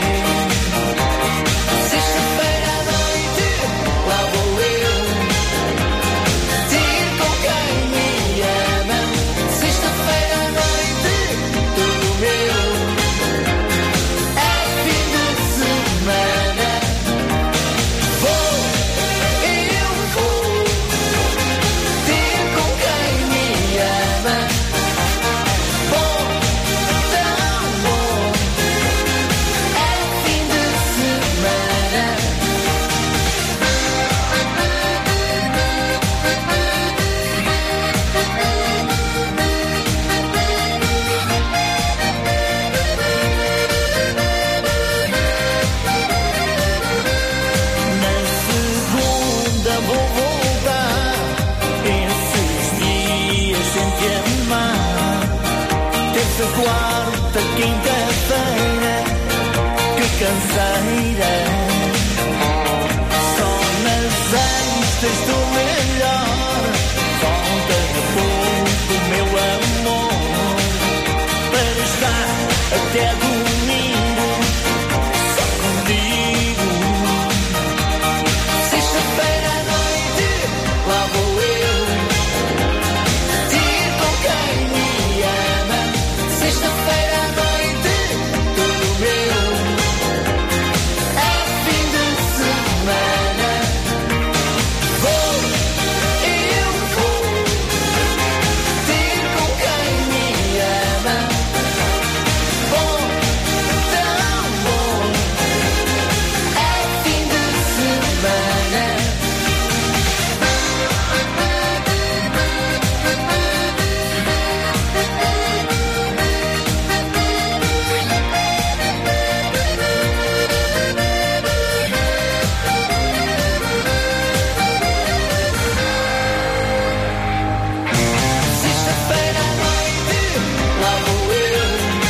Sexta-feira à noite, lá vou eu ter com quem me ama. Sexta-feira à noite, tudo meu. É fim de semana. Vou, eu vou ter com quem me ama. Bom, tão bom. É fim de semana. Na segunda vou voltar, esses dias sem te amar. Terça, quarta, quinta-feira, que canseira. Só nas sextas estou melhor. Falta pouco, meu amor, para estar até domingo só contigo. Sexta-feira à noite, lá vou eu ter com quem me ama. Sexta-feira à noite, tudo meu. É fim de semana. Vou, eu vou ter com quem me ama. Bom, tão bom. É fim de semana. Sexta-feira à noite, lá vou eu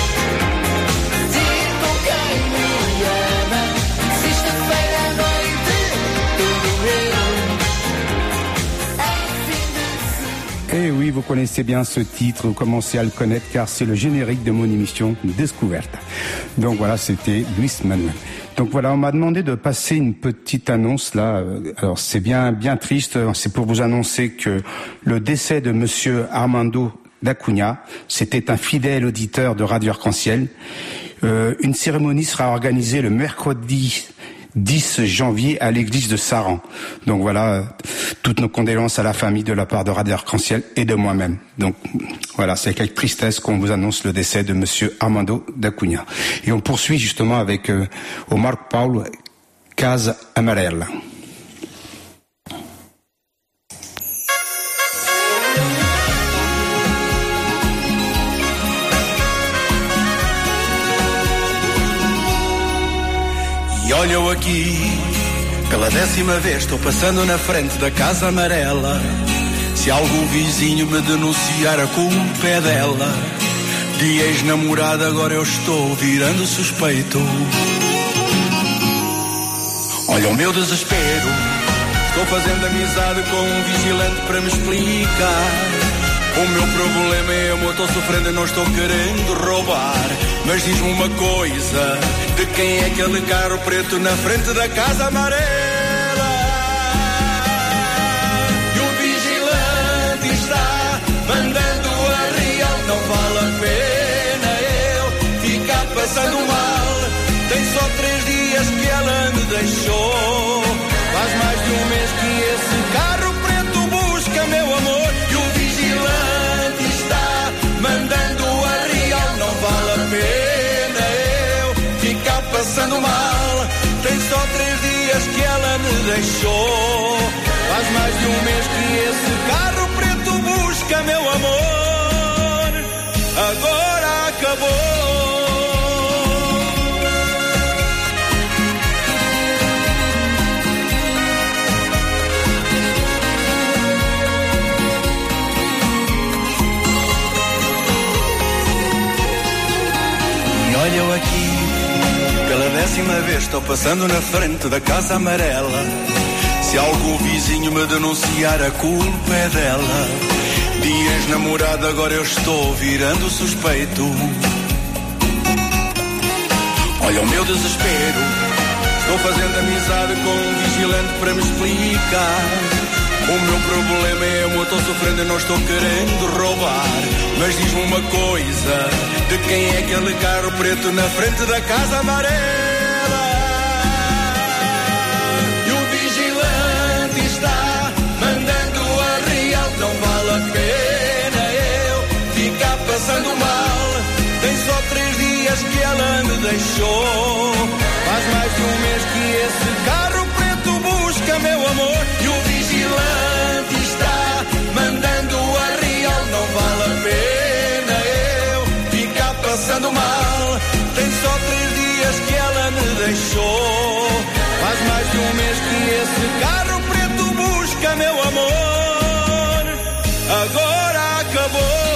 ter com quem me ama. Sexta-feira à noite, tudo meu. É fim de semana. Et oui, vous connaissez bien ce titre, vous commencez à le connaître car c'est le générique de mon émission Découverte. Donc voilà, c'était Luis Manuel. Donc voilà, on m'a demandé de passer une petite annonce là. Alors c'est bien triste, c'est pour vous annoncer que le décès de monsieur Armando d'Acunha, c'était un fidèle auditeur de Radio Arc-en-Ciel. Une cérémonie sera organisée le mercredi 10 janvier à l'église de Saran. Donc voilà, toutes nos condoléances à la famille de la part de Radio Arc-en-Ciel et de moi-même. Donc voilà, c'est avec tristesse qu'on vous annonce le décès de monsieur Armando d'Acunha. Et on poursuit justement avec Omar Paulo Casa Amarela. E olha eu aqui, pela 10ª vez estou passando na frente da Casa Amarela. Se algum vizinho me denunciar, a culpa é dela. De ex-namorada agora eu estou virando suspeito. Olha o meu desespero, estou fazendo amizade com um vigilante para me explicar. O meu problema é eu estou sofrendo e não estou querendo roubar. Mas diz-me uma coisa, de quem é aquele carro preto na frente da Casa Amarela? E o vigilante está mandando a real, não vale a pena eu ficar passando mal. Tem só 3 dias que ela me deixou. Faz mais de um mês que esse carro preto busca meu amor. E o vigilante está mandando a real, não vale a pena eu ficar passando mal. Tem só 3 dias dias que ela me deixou. Faz mais de um mês que esse carro preto busca meu amor. Agora acabou. Olha eu aqui, pela 10ª vez estou passando na frente da casa amarela. Se algum vizinho me denunciar, a culpa é dela. Dias namorada, agora eu estou virando suspeito. Olha o meu desespero, estou fazendo amizade com um vigilante para me explicar. O meu problema é eu estou sofrendo e não estou querendo roubar. Mas diz-me uma coisa, de quem é aquele carro preto na frente da casa amarela? E o vigilante está mandando a real. Não vale a pena eu ficar passando mal. Tem só 3 dias que ela me deixou. Faz mais de um mês que esse carro preto busca meu amor. E o vigilante está mandando a real. Não vale a pena eu ficar passando mal. Tem só 3 dias que ela me deixou. Faz mais de um mês que esse carro preto busca meu amor. Agora acabou.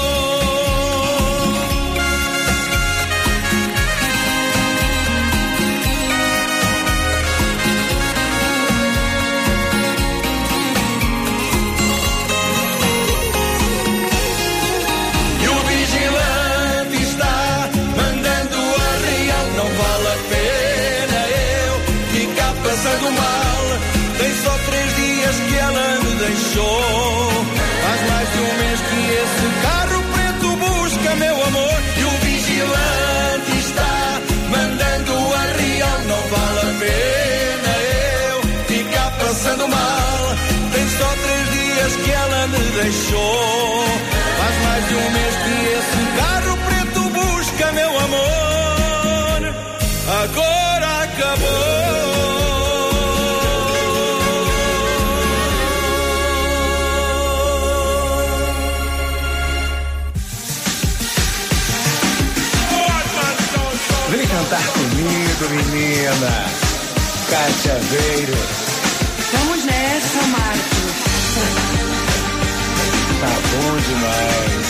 Passando mal, tem só 3 dias que ela me deixou. Faz mais de um mês que esse carro preto busca meu amor. E o vigilante está mandando a real. Não vale a pena eu ficar passando mal. Tem só 3 dias que ela me deixou. Faz mais de um mês que esse carro preto busca meu amor. Agora acabou. Vem cantar comigo, menina. Cátia Veiro. Vamos nessa, Marcos. Tá bom demais.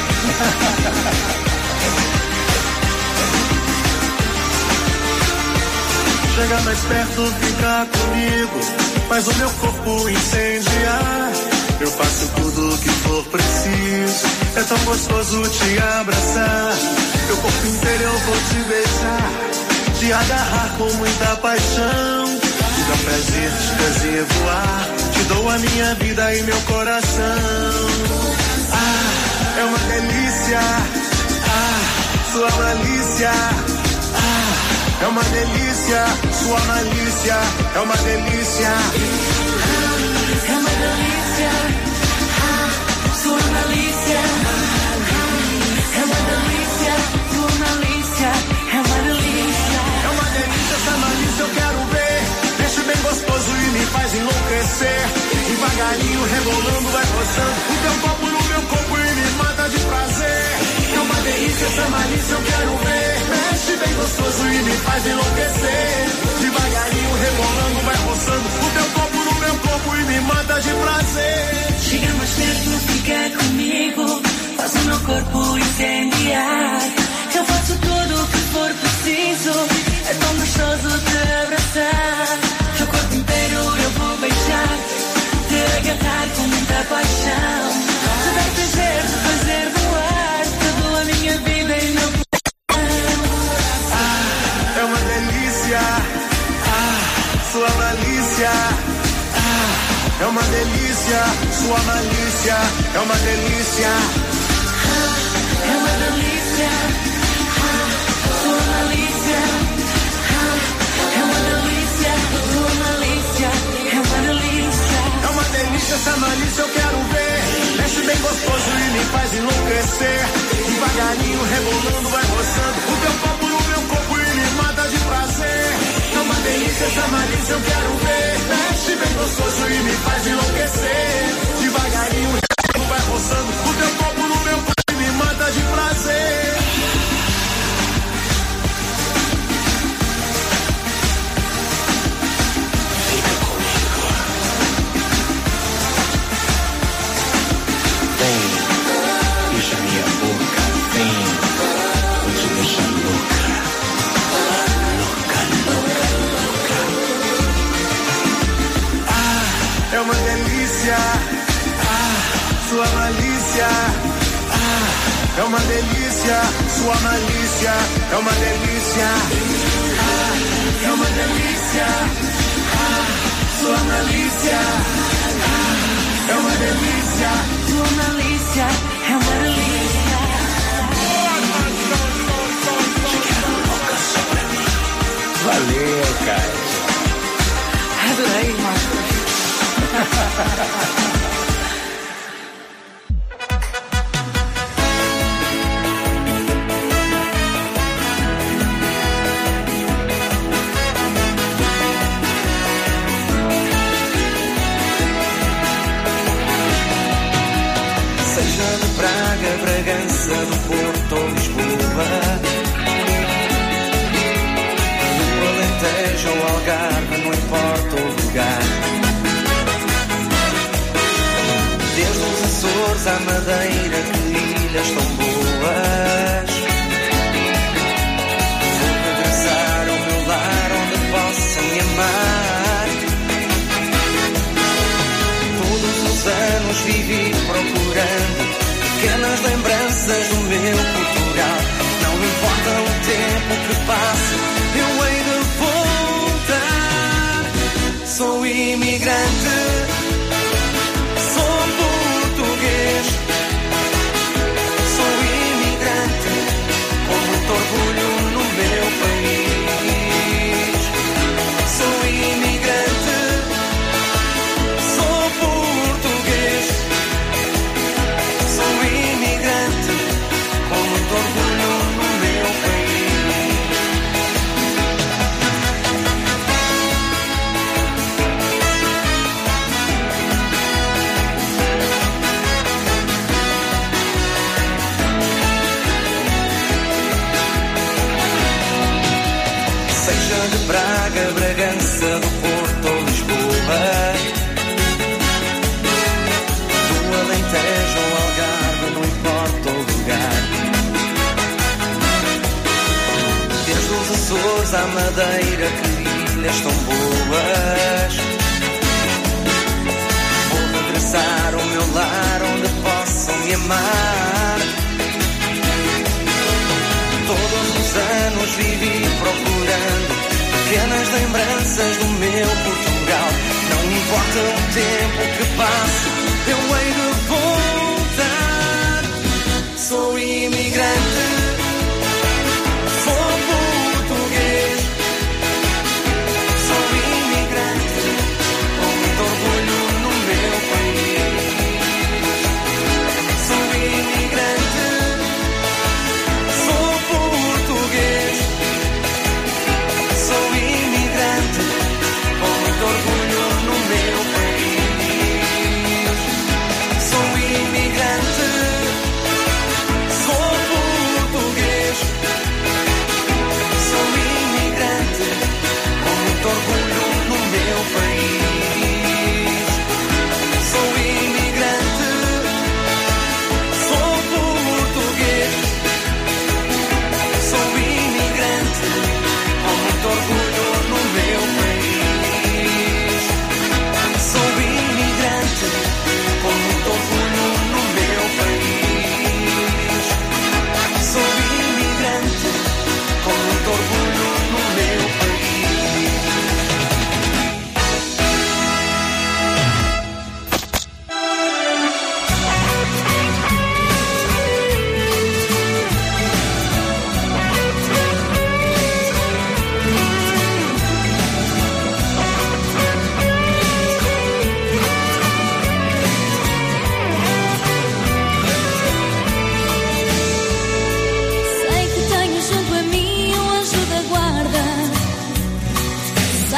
Chega mais perto, fica comigo. Faz o meu corpo incendiar. Eu faço tudo o que for preciso. É tão gostoso te abraçar. Meu corpo inteiro eu vou te beijar. Te agarrar com muita paixão. Te dá prazer, te fazer voar. Te dou a minha vida e meu coração. Ah, é uma delícia. Ah, sua malícia. Ah, é uma delícia. Sua malícia. É uma delícia. É uma delícia, sua malícia. É uma delícia, sua malícia. É uma delícia. É uma delícia essa malícia, eu quero ver. Deixa bem gostoso e me faz enlouquecer. Devagarinho, rebolando, vai roçando o teu corpo no meu corpo e me mata de prazer. É uma delícia essa malícia, eu quero ver. Mexe bem gostoso e me faz enlouquecer. Devagarinho, rebolando, vai roçando o teu corpo no meu corpo e me mata de prazer. Chega mais perto, fica comigo. Faz o meu corpo incendiar. Eu faço tudo o que for preciso. É tão gostoso te abraçar. Teu corpo inteiro eu vou beijar. Te agarrar com muita paixão. Te dar prazer de fazer voar. Toda a minha vida e meu coração. Ah, é uma delícia. Ah, sua malícia. É uma delícia, sua malícia, é uma delícia. É uma delícia, sua malícia. É uma delícia, sua malícia. É uma delícia. É uma delícia essa malícia, eu quero ver. Mexe bem gostoso e me faz enlouquecer. Devagarinho, rebolando, vai roçando o teu corpo no meu corpo e me mata de prazer. É uma delícia essa malícia, eu quero ver. gostoso e me faz enlouquecer. Devagarinho o ritmo vai roçando o teu corpo no meu corpo e me mata de prazer. Beija minha boca, vem, vou te deixar louca, louca, louca, louca. Ah, é uma delícia, ah, sua malícia, ah, é uma delícia, sua malícia, é uma delícia, ah, é uma delícia, ah, sua malícia, ah, é uma delícia, Sua malícia é uma delícia. Valeu, cara. Adorei, Marcos. Seja de Braga, Bragança, do Porto ou Lisboa, do Alentejo ou Algarve, não importa o lugar. Desde os Açores à Madeira, que ilhas tão boas. Vou regressar ao meu lar onde possam me amar. Todos os anos vivi procurando pequenas lembranças do meu Portugal. Não importa o tempo que passe, eu hei de voltar. Sou imigrante, sou português. Sou imigrante, com muito orgulho no meu país. Sou imigrante, sou português. Sou imigrante, com muito orgulho no meu país. Seja de Braga, Bragança, do Porto ou Lisboa, do Alentejo ou Algarve, não importa o lugar. Desde os Açores à Madeira, que ilhas tão boas. Vou regressar ao meu lar onde possam me amar. Todos os anos vivi procurando pequenas lembranças do meu Portugal. Não importa o tempo que passe, eu hei de voltar. Sou imigrante, sou português. Sou imigrante, com muito orgulho no meu país. Sou imigrante, sou português. Sou imigrante, com muito orgulho no meu país. Sou imigrante, sou português.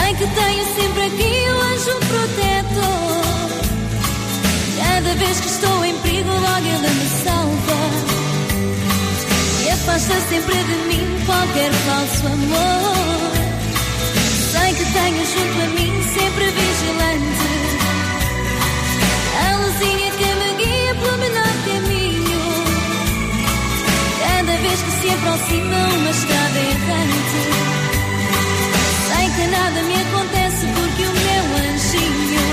Sei que tenho sempre aqui o anjo protetor. Cada vez que estou em perigo, logo ele me salva e afasta sempre de mim qualquer falso amor. Sei que tenho junto a mim sempre vigilante a luzinha que me guia pelo menor caminho. Cada vez que se aproxima uma estrada errante, sei que nada me acontece porque o meu anjinho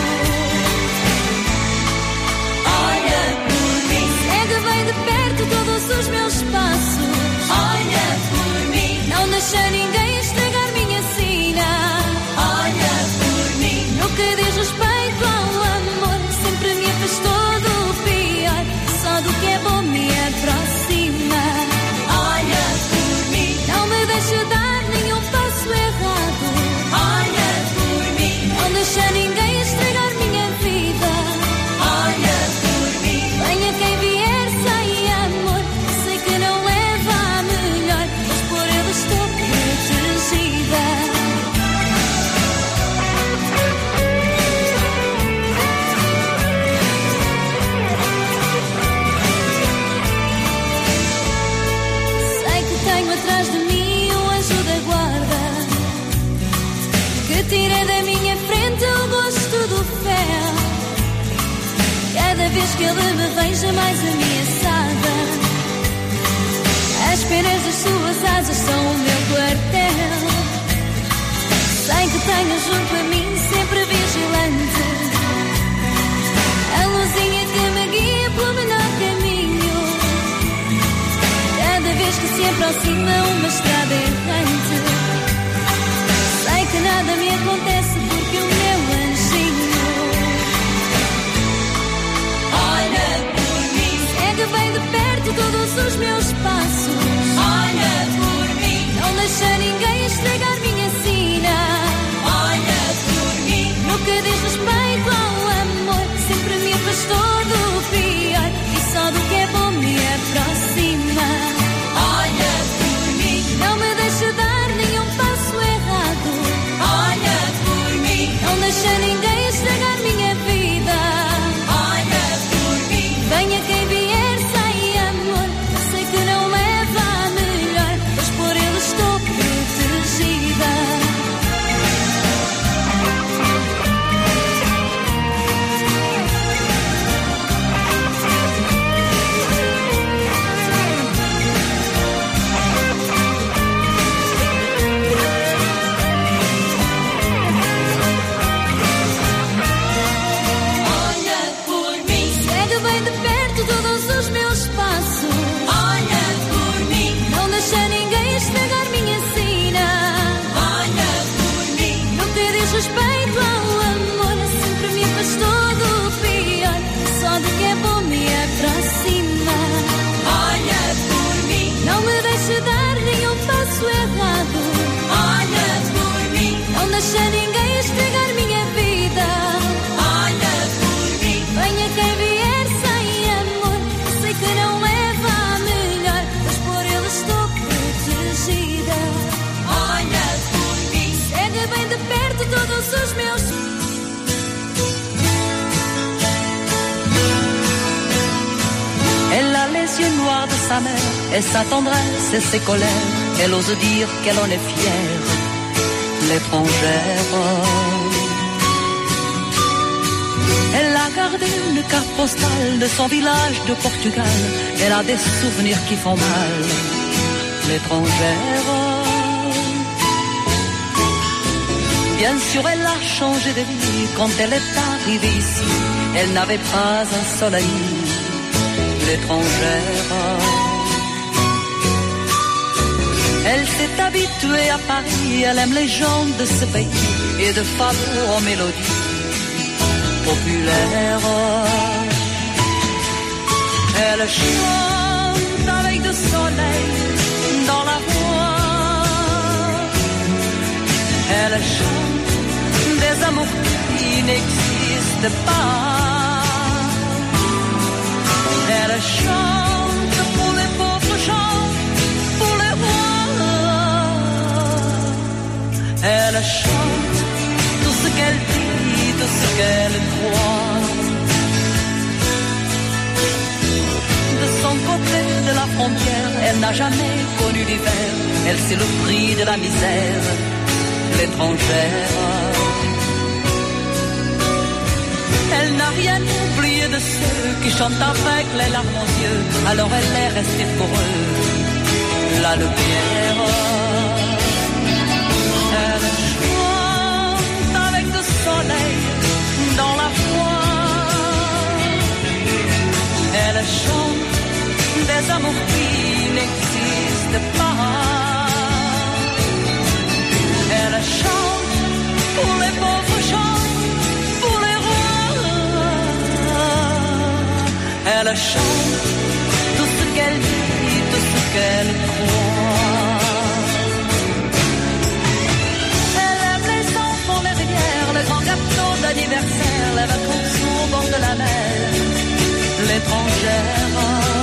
olha por mim. Segue bem de perto todos os meus passos. Olha por mim. Não deixa ninguém estragar minha sina. Olha por mim. No que diz respeito ao amor, sempre me afastou do pior. Só do que é bom me aproxima. Olha por mim. Não me deixa dar nenhum passo errado. Olha por mim. Não deixa ninguém estragar minha vida. Olha por mim. Venha quem vier, sem amor. Sei que não leva a melhor, mas por ele estou protegida. Sei que tenho atrás de mim o anjo da guarda, que tira da minha frente o gosto do fel. Cada vez que ele me veja mais ameaçada, as penas das suas asas são o meu quartel. Sei que tenho junto a mim sempre vigilante a luzinha que me guia pelo menor caminho. Cada vez que se aproxima uma estrada errante, sei que nada me acontece porque o meu anjinho olha por mim. Segue bem de perto todos os meus passos. Olha por mim. Não deixa ninguém estragar minha sina. Olha por mim. No que diz respeito ao amor, sempre me afastou do pior e só do que é bom me aproxima. Olha por mim. Não me deixa dar nenhum passo errado. Olha por mim. Não deixa ninguém estragar minha vida. Olha por mim. Venha quem vier, sem amor. Sei que não leva a melhor, mas por ele estou protegida. Olha por mim. Segue bem de perto todos os meus passos. Olha por mim. Não deixa ninguém estragar minha sina. Olha por mim. No que diz respeito ao amor, sempre me afastou do pior. Só do que é bom me aproxima. Olha por mim. Não me deixa dar nenhum passo errado. Olha por mim. Não deixa ninguém estragar minha vida. Olha por mim. Venha quem vier, sem amor. Sei que não leva a melhor, mas por ele estou protegida. Olha por mim. Segue bem de perto todos os meus. Elle a les yeux noirs de sa mère et sa tendresse et ses colères. Elle ose dire qu'elle en est fière, l'étrangère. Elle a gardé une carte postale de son village de Portugal. Elle a des souvenirs qui font mal, l'étrangère. Bien sûr, elle a changé de vie quand elle est arrivée ici. Elle n'avait pas un seul ami, l'étrangère. Elle s'est habituée à Paris, elle aime les gens de ce pays et de Fado en mélodie populaire. Elle chante avec du soleil dans la voix. Elle chante des amours qui n'existent pas. Elle chante pour les pauvres gens, pour les rois. Elle chante tout ce qu'elle croit. De son côté de la frontière, elle n'a jamais connu l'hiver. Elle sait le prix de la misère, l'étrangère. Elle n'a rien oublié de ceux qui chantent avec les larmes aux yeux. Alors elle est restée pour eux la lumière. Elle chante avec le soleil dans la foi. Elle chante des amours qui n'existent pas. Elle chante pour les pauvres gens, pour les rois. Elle chante tout ce qu'elle dit, tout ce qu'elle croit. Elle aime les enfants, les rivières, les grands gâteaux d'anniversaire, les vacances au bord de la mer, l'étrangère.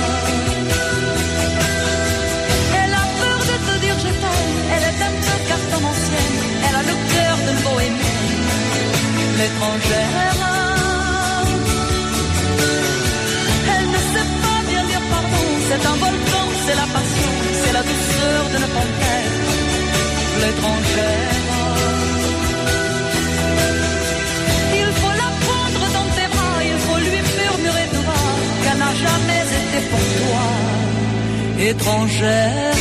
Elle a peur de te dire je t'aime, elle est un peu cartomancienne, elle a le cœur de bohémienne, l'étrangère. Elle ne sait pas bien dire pardon, c'est un volcan, c'est la passion, c'est la douceur de nos panthères, l'étrangère. Il faut la prendre dans tes bras, il faut lui murmurer tout bas qu'elle n'a jamais été pour toi étrangère.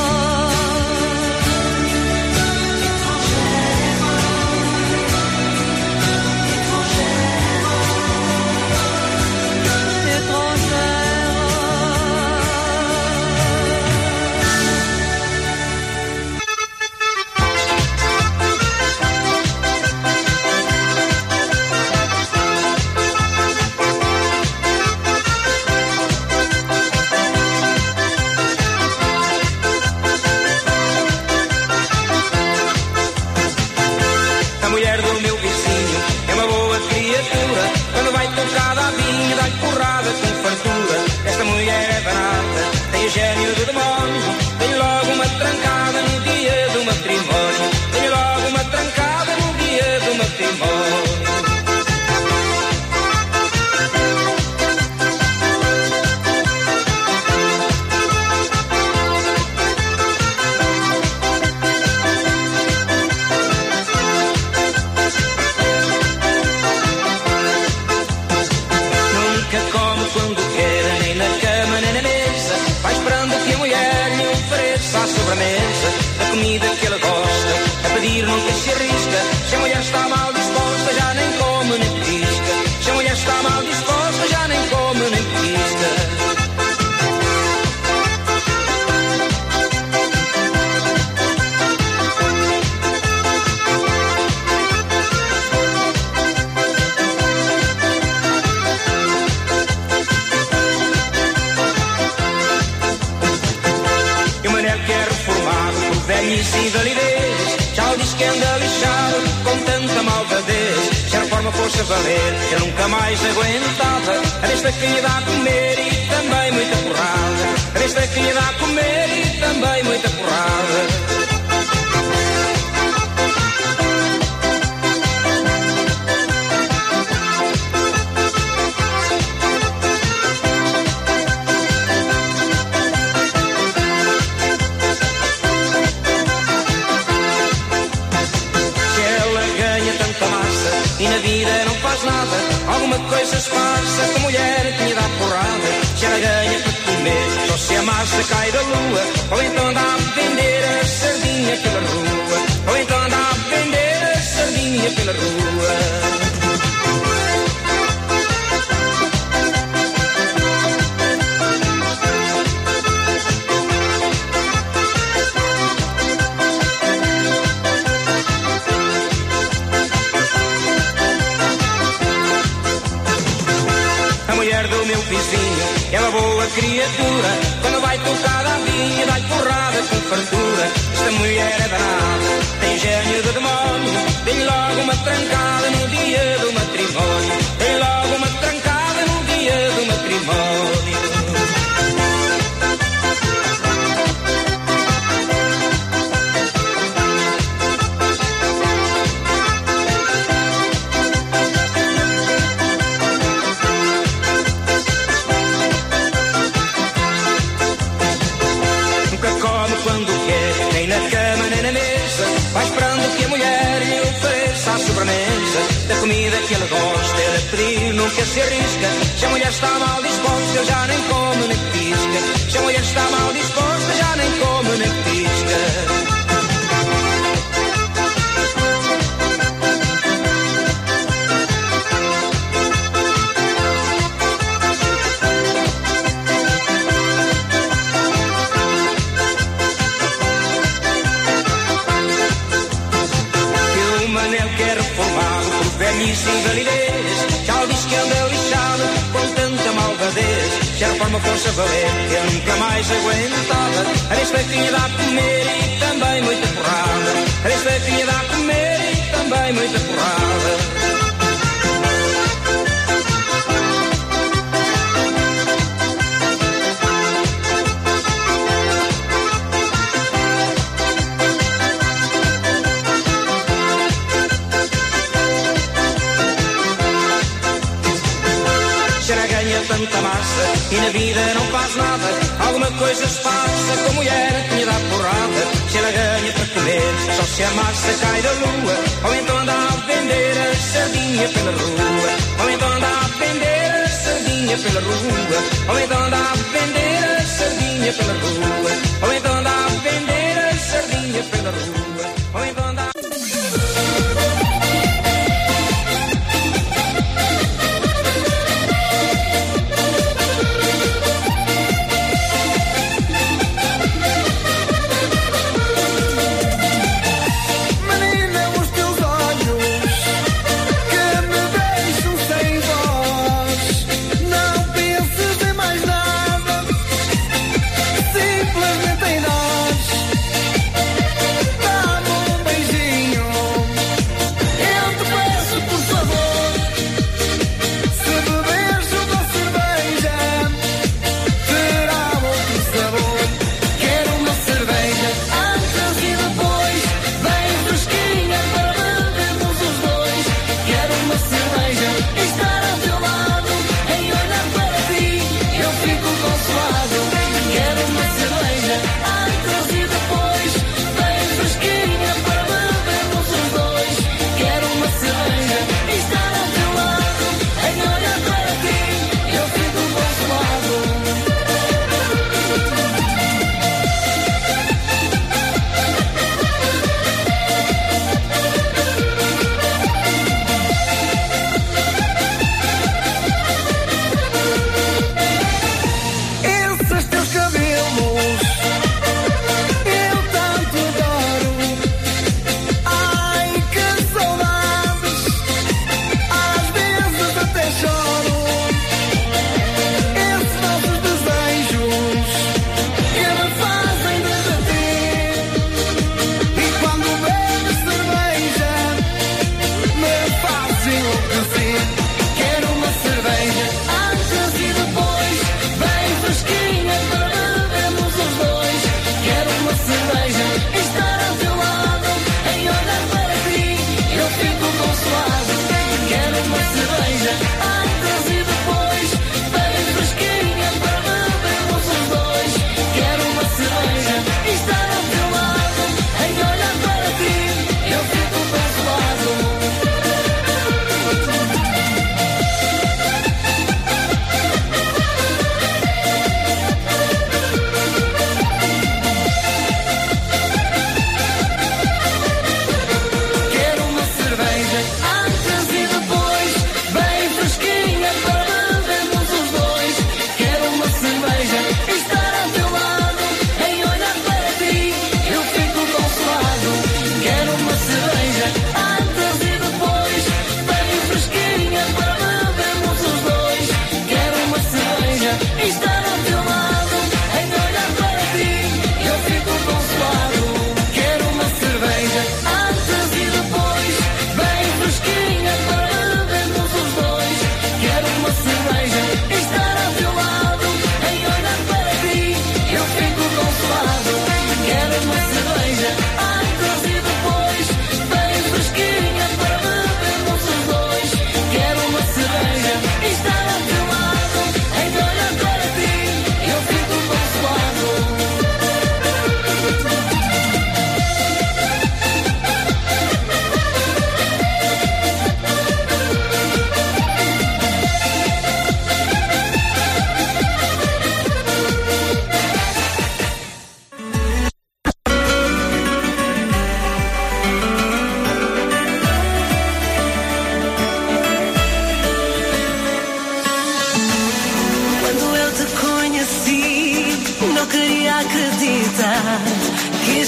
Gênio do demónio, tenho logo uma trancada no dia do matrimónio. Tenho logo uma trancada no dia do matrimónio. Nunca come quando quer, nem na cama nem na mesa. Vai esperando que a mulher lhe ofereça a sobremesa, a comida que ela gosta, a pedir nunca se arrisca. Se a mulher está mal disposta, já nem come nem petisca. Se a mulher está mal disposta, já nem come nem petisca. Velhice e validez, já o diz que anda lixado com tanta malvadez. Se a reforma fosse a valer, eu nunca mais aguentava a besta que lhe dá a comer e também muita porrada. A besta que lhe dá a comer e também muita porrada. E na vida não faz nada, alguma coisa se passa com a mulher que lhe dá porrada. Se ela ganha para comer, só se a massa cai da lua, ou então anda a vender a sardinha pela rua, ou então anda a vender a sardinha pela rua. Do meu vizinho, é uma boa criatura. Quando vai tocar a vinha, dá-lhe porrada com fartura. Esta mulher é danada, tem gênio do demónio. Dei-lhe logo uma trancada no dia do matrimónio. Dei-lhe logo uma trancada no dia do matrimónio. nunca se arrisca. Se a mulher está mal disposta, eu já nem como nem pisca. Se a mulher está mal disposta, já nem como nem pisca. Velhice e validez, já diz que anda lixado com tanta malvadez. Se a reforma fosse a valer, eu nunca mais aguentava. A besta tinha de a comer e também muita porrada. A besta tinha de a comer e também muita porrada. Tanta massa e na vida não faz nada. Alguma coisa se passa com a mulher, tinha de dar porrada. Se ela ganha para comer, só se a massa cai da lua. Ou então anda a vender a sardinha pela rua. Ou então anda a vender a sardinha pela rua. Ou então anda a vender a sardinha pela rua. Ou então anda a vender a sardinha pela rua. Ou então anda a... Menina, os teus olhos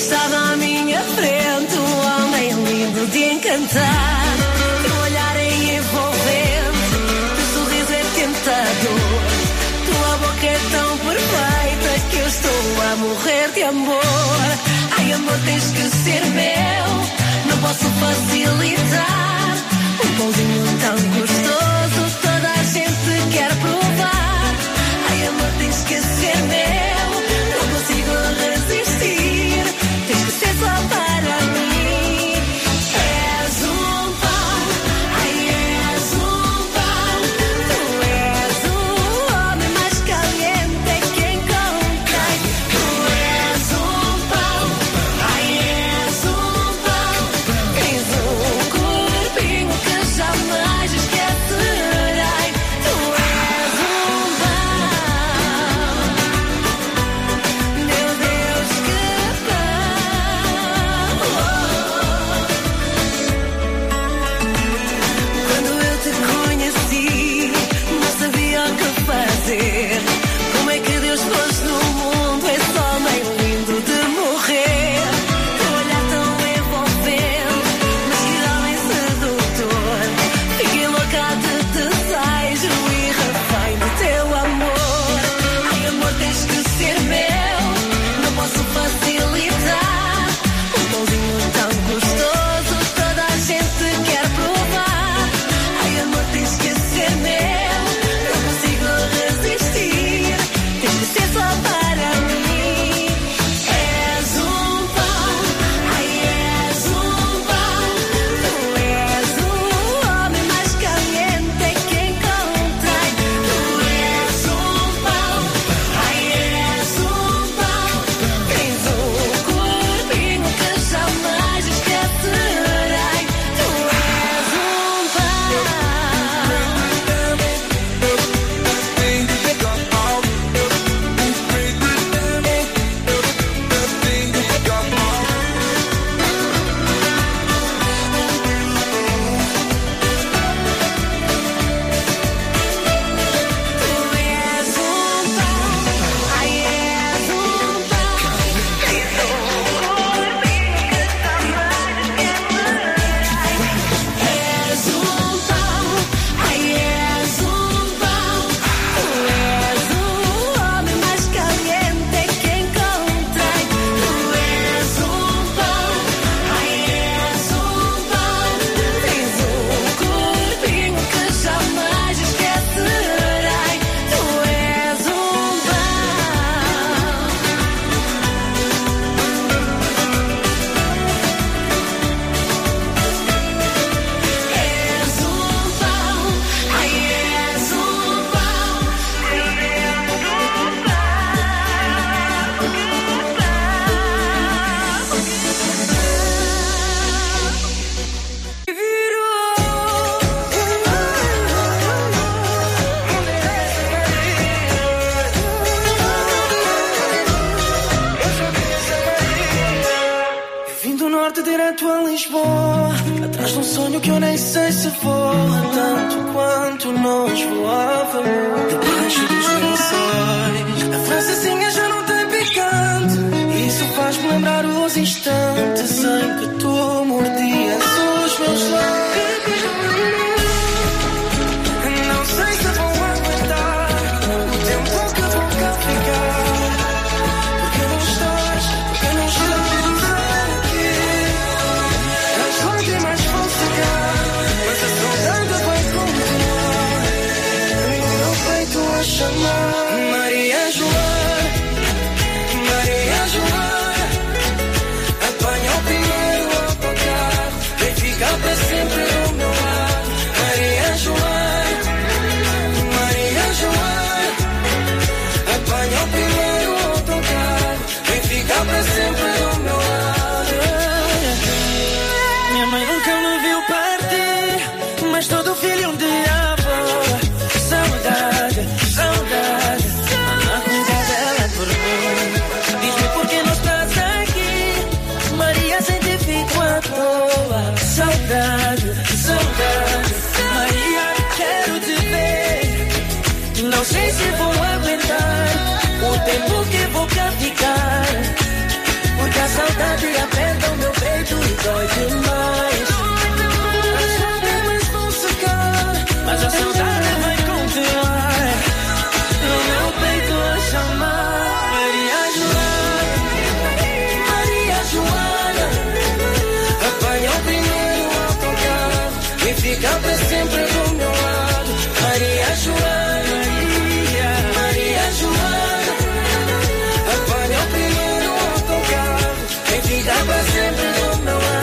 estava à minha frente, um homem lindo de encantar. Teu olhar é envolvente, teu sorriso é tentador. Tua boca é tão perfeita que eu estou a morrer de amor. Ai amor, tens que ser meu, não posso facilitar. Um pãozinho tão gostoso, toda a gente quer provar. Ai amor, tens que ser meu, não consigo resistir. Tens que ser só para mim. És um pão, ai és um pão. Tu és o homem mais caliente que encontrei. Tu és um pão, ai és um pão. Tens um corpinho que jamais esquecerei. Tu és um pão, meu Deus, que pão. Quando eu te conheci, não sabia o que fazer. Como é que Deus pôs no mundo esse homem lindo de morrer? Teu olhar tão envolvente, mas que homem sedutor. Fiquei louca de desejo e refém do teu amor. Ai amor, tens que ser meu, não posso facilitar. Um pãozinho tão gostoso, toda a gente quer provar. Ai amor, tens que ser meu, não consigo resistir. Tens que ser só para mim. És um pão, ai és um pão. Tu és o homem mais caliente que encontrei. Tu és um pão, ai és um pão. Tens um corpinho que jamais esquecerei. Tu és um Vim do norte direto a Lisboa, atrás de um sonho que eu nem sei se voa tanto quanto nós voávamos debaixo dos lençóis. A francesinha já não tem picante, isso faz-me lembrar os instantes em que tu mordias os meus lábios. Não sei se vou aguentar o tempo que vou cá ficar. Porque não estás aqui. As lágrimas vão secar, mas a saudade vai continuar. No meu peito a chamar Maria Joana, Maria Joana. Apanha o primeiro autocarro, vem ficar para sempre ao meu lado. Maria Joana, Maria Joana. Apanha o primeiro autocarro, vem ficar para sempre ao meu lado. Minha mãe nunca me viu partir, mas todo filho um dia avó. Saudade, saudade, mamãe cuida dela por mim. Diz-me por que não estás aqui, Maria, sem te fico à toa. Saudade, ficar pra sempre do meu lado. Maria Joana, Maria Joana, apanha o primeiro autocarro, quem ficar pra sempre do meu lado.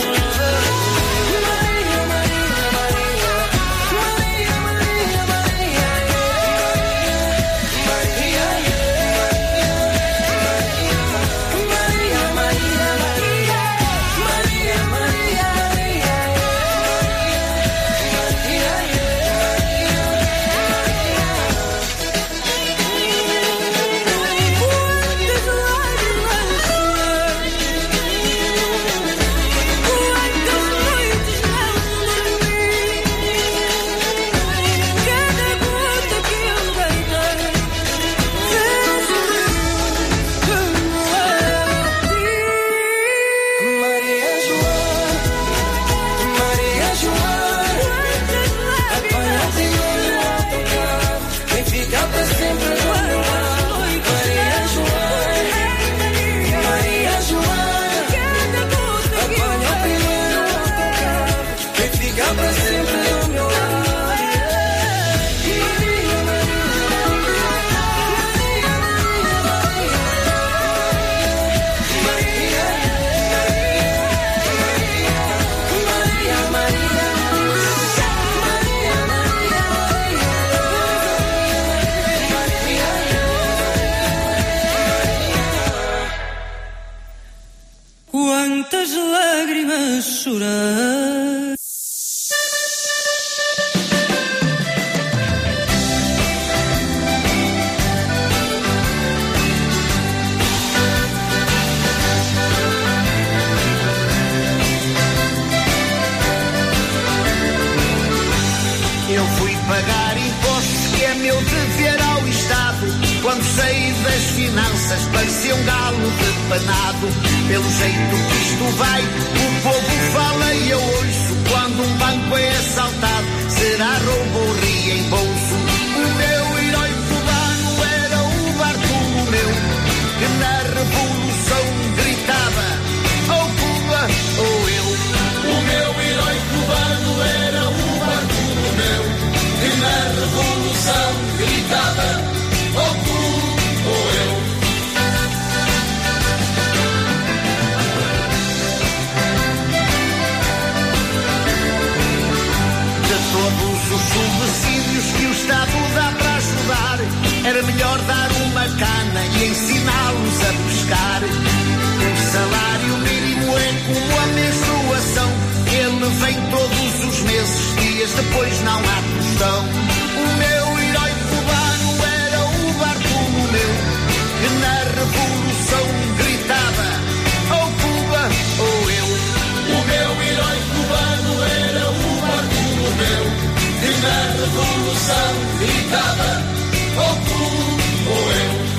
Quantas lágrimas chorar. Eu fui pagar impostos, que é meu dever ao Estado. Quando saí das finanças, parecia um galo depanado. Pelo jeito que isto vai, o povo fala e eu ouço. Quando um banco é assaltado, será roubo ou reembolso. O meu herói cubano era o Bartolomeu, que na Revolução gritava, ou Cuba ou eu. O meu herói cubano era o Bartolomeu, que na Revolução gritava, ou tu ou eu. De todos os subsídios que o Estado dá para ajudar, era melhor dar uma cana e ensiná-los a pescar. O salário mínimo é como a menstruação, ele vem todos os meses, dias depois não há tostão. O meu herói cubano era o Bartolomeu, que na Revolução gritava, ou Cuba ou eu. O meu herói cubano era o Bartolomeu, que na Revolução gritava, ou tu ou eu.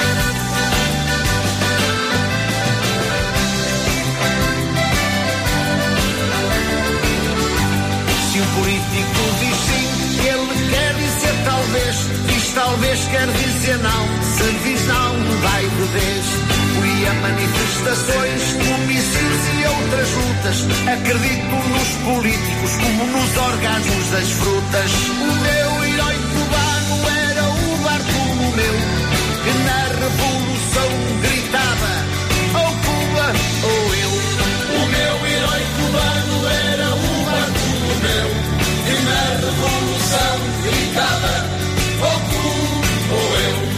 Se o político diz sim, ele quer dizer talvez. Diz talvez, quer dizer não. Se diz não, vai de vez. Fui a manifestações, comícios e outras lutas. Acredito nos políticos como nos orgasmos das frutas. O meu herói cubano era o Bartolomeu, que na Revolução gritava, ou Cuba ou eu. O meu herói cubano era o Bartolomeu, que na Revolução gritava, ou tu ou eu.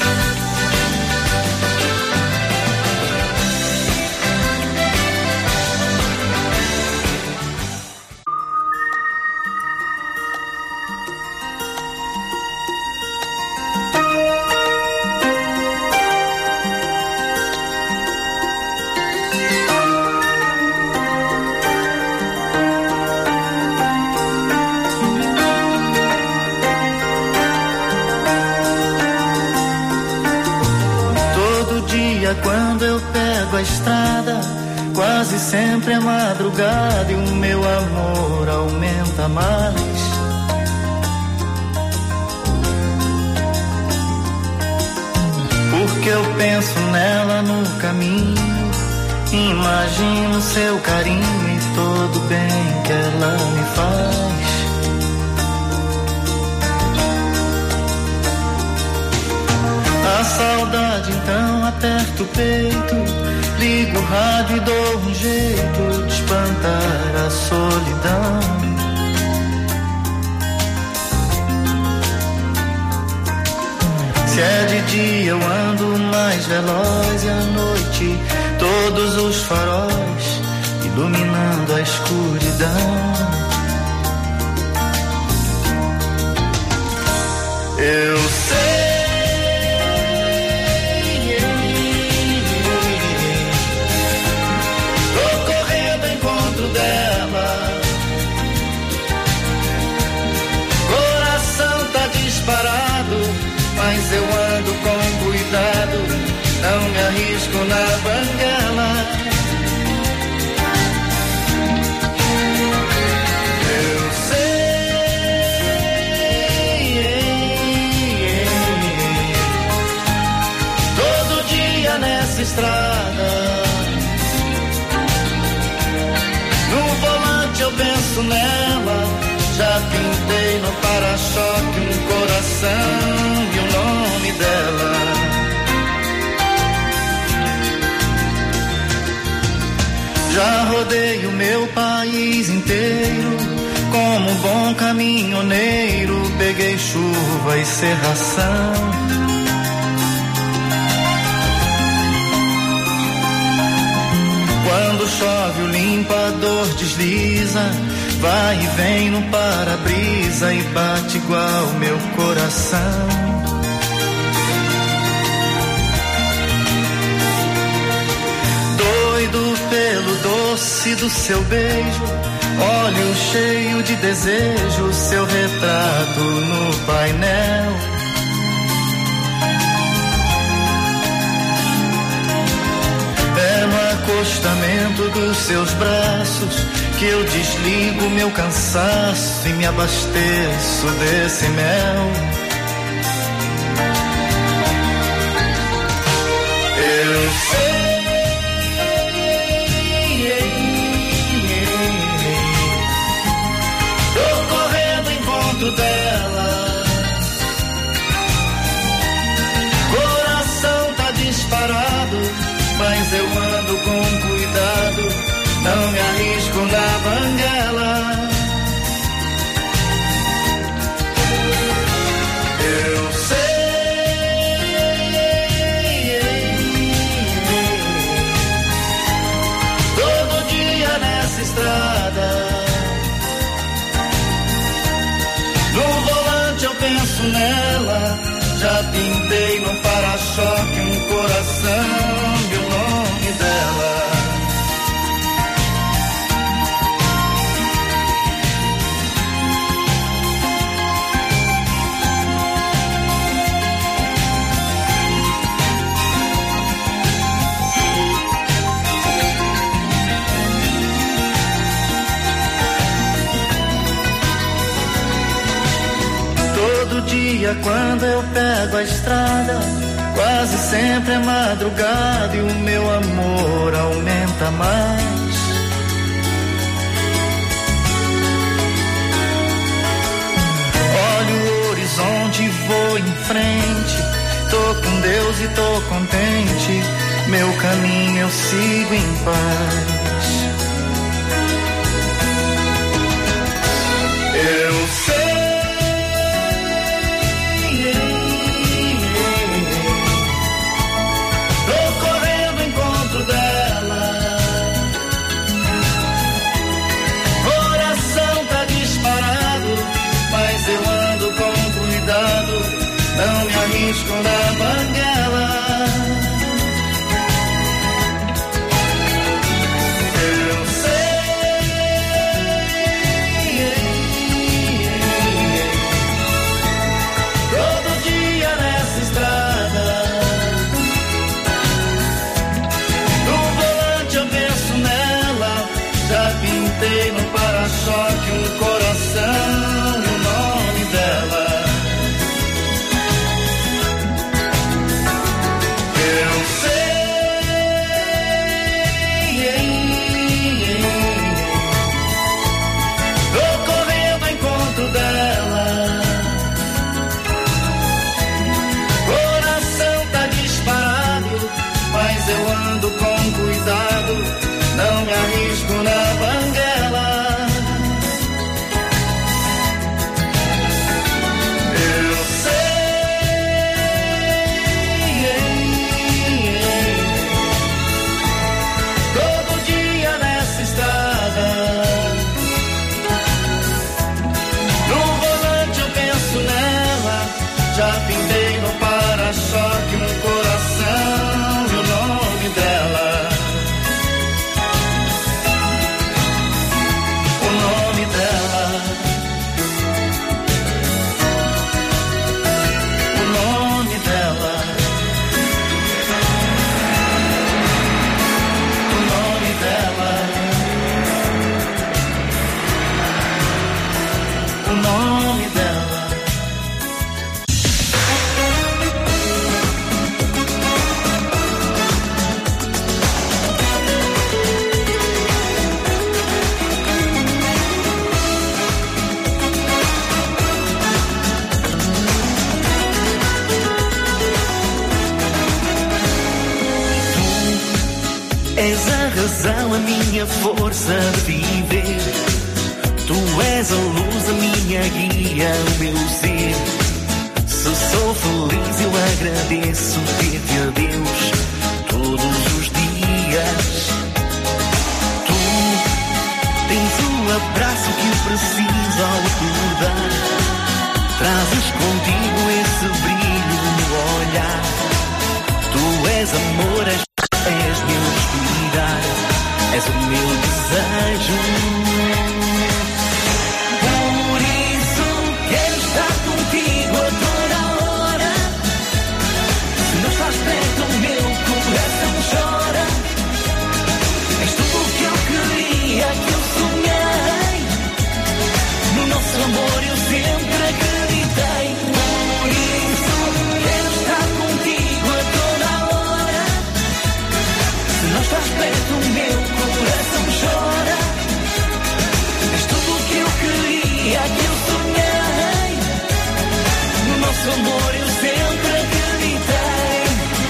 Quando eu pego a estrada, quase sempre é madrugada e o meu amor aumenta mais. Porque eu penso nela no caminho, imagino seu carinho e todo o bem que ela me faz. A saudade então aperta o peito, ligo o rádio e dou um jeito de espantar a solidão. Se é de dia eu ando mais veloz e à noite todos os faróis iluminando a escuridão. Eu sei, tô correndo ao encontro dela, coração tá disparado, mas eu ando com cuidado, não me arrisco na banguela. Eu sei, todo dia nessa estrada, no volante eu penso nela, já pintei no para-choque um coração e o nome dela. Já rodei o meu país inteiro, como um bom caminhoneiro, peguei chuva e cerração. Quando chove o limpador desliza, vai e vem no para-brisa e bate igual meu coração. Doido pelo doce do seu beijo, olho cheio de desejo, seu retrato no painel. É no acostamento dos seus braços que eu desligo meu cansaço e me abasteço desse mel. Eu sei, tô correndo ao encontro dela, coração tá disparado, mas eu ando com cuidado, não me arrisco na banguela. Eu sei, todo dia nessa estrada, no volante eu penso nela, já pintei no para-choque um coração e o nome dela. Todo dia quando eu pego a estrada, quase sempre é madrugada e o meu amor aumenta mais. Olho o horizonte e vou em frente, tô com Deus e tô contente, meu caminho eu sigo em paz. Eu sei, dela, coração tá disparado, mas eu ando com cuidado, não me arrisco na banguela. o nome dela. És a razão, a minha força de viver. Tu és a luz, a minha guia, o meu ser. Se sou feliz eu agradeço ter-te a Deus todos os dias. Tu tens o abraço que eu preciso ao acordar. Trazes contigo esse brilho no olhar. Tu és amor, és meu respirar, és o meu desejo. Por isso quero estar contigo a toda hora. Se não estás perto, o meu coração chora. És tudo que eu queria, que eu sonhei. No nosso amor eu sempre acreditei. Por isso quero estar contigo a toda hora. Se não estás perto, o meu coração chora. És tudo que eu queria, que eu sonhei. No nosso amor eu sempre acreditei.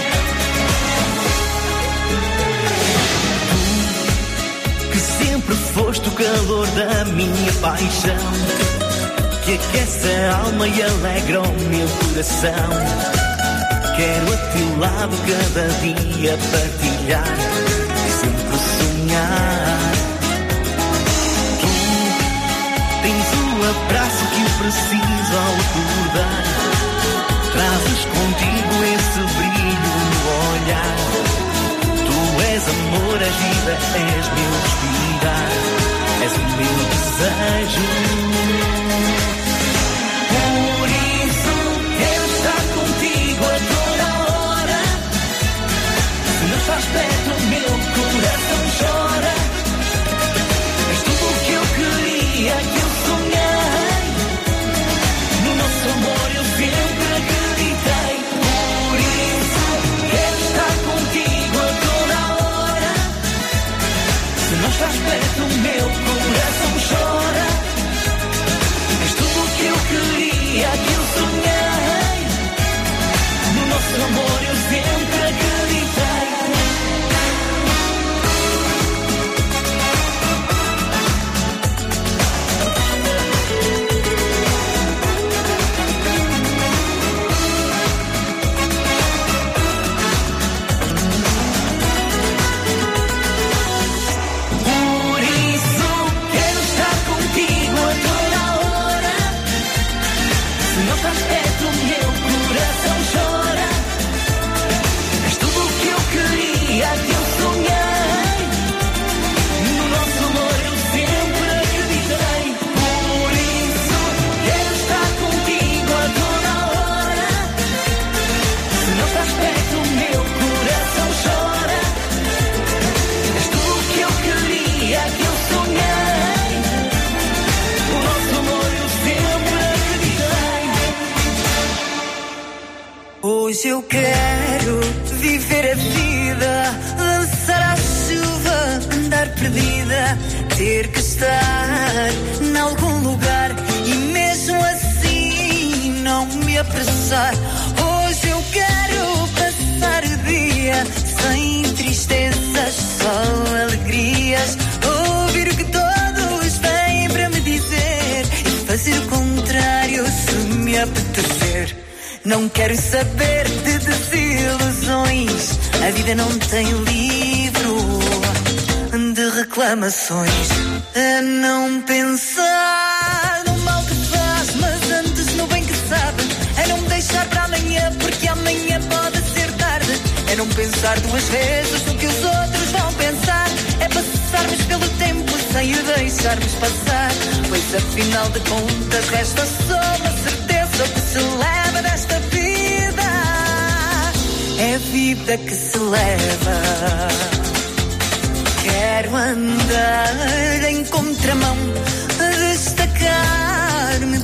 Tu, que sempre foste o calor da minha paixão, que aquece a alma e alegra o meu coração. Quero a teu lado cada dia partilhar e sempre sonhar. Tu tens o abraço que eu preciso ao acordar. Trazes contigo esse brilho no olhar. Tu és amor, és vida, és meu respirar, és o meu desejo. Por isso quero estar contigo a toda hora. Se não estás perto, o meu coração chora. És tudo que eu queria, que eu sonhei. No nosso amor eu sempre acreditei. Por isso quero estar contigo a toda hora. Se não estás perto, o meu coração chora. És tudo que eu queria, que eu sonhei. No nosso amor eu sempre acreditei. Por isso quero estar contigo a toda hora. Se não estás perto, o meu coração chora. És tudo o que eu queria, que eu sonhei. No nosso amor eu sempre acreditei. Por isso quero estar contigo a toda hora. Se não estás perto, o meu coração chora. És tudo o que eu queria, que eu sonhei. O nosso amor eu sempre acreditei. Hoje eu quero viver a vida, dançar à chuva, andar perdida, ter que estar em algum lugar e mesmo assim não me apressar. Hoje eu quero passar o dia sem tristezas, só alegrias, ouvir o que todos têm para me dizer e fazer o contrário se me apetecer. Não quero saber de desilusões, a vida não tem livro de reclamações. A não pensar no mal que faz, mas antes no bem que sabe. É não me deixar para amanhã, porque amanhã pode ser tarde. É não pensar duas vezes no que os outros vão pensar. É passarmos pelo tempo sem o deixarmos passar. Pois afinal de contas resta só uma certeza: o que se leva desta vida é a vida que se leva. Quero andar em contramão, destacar-me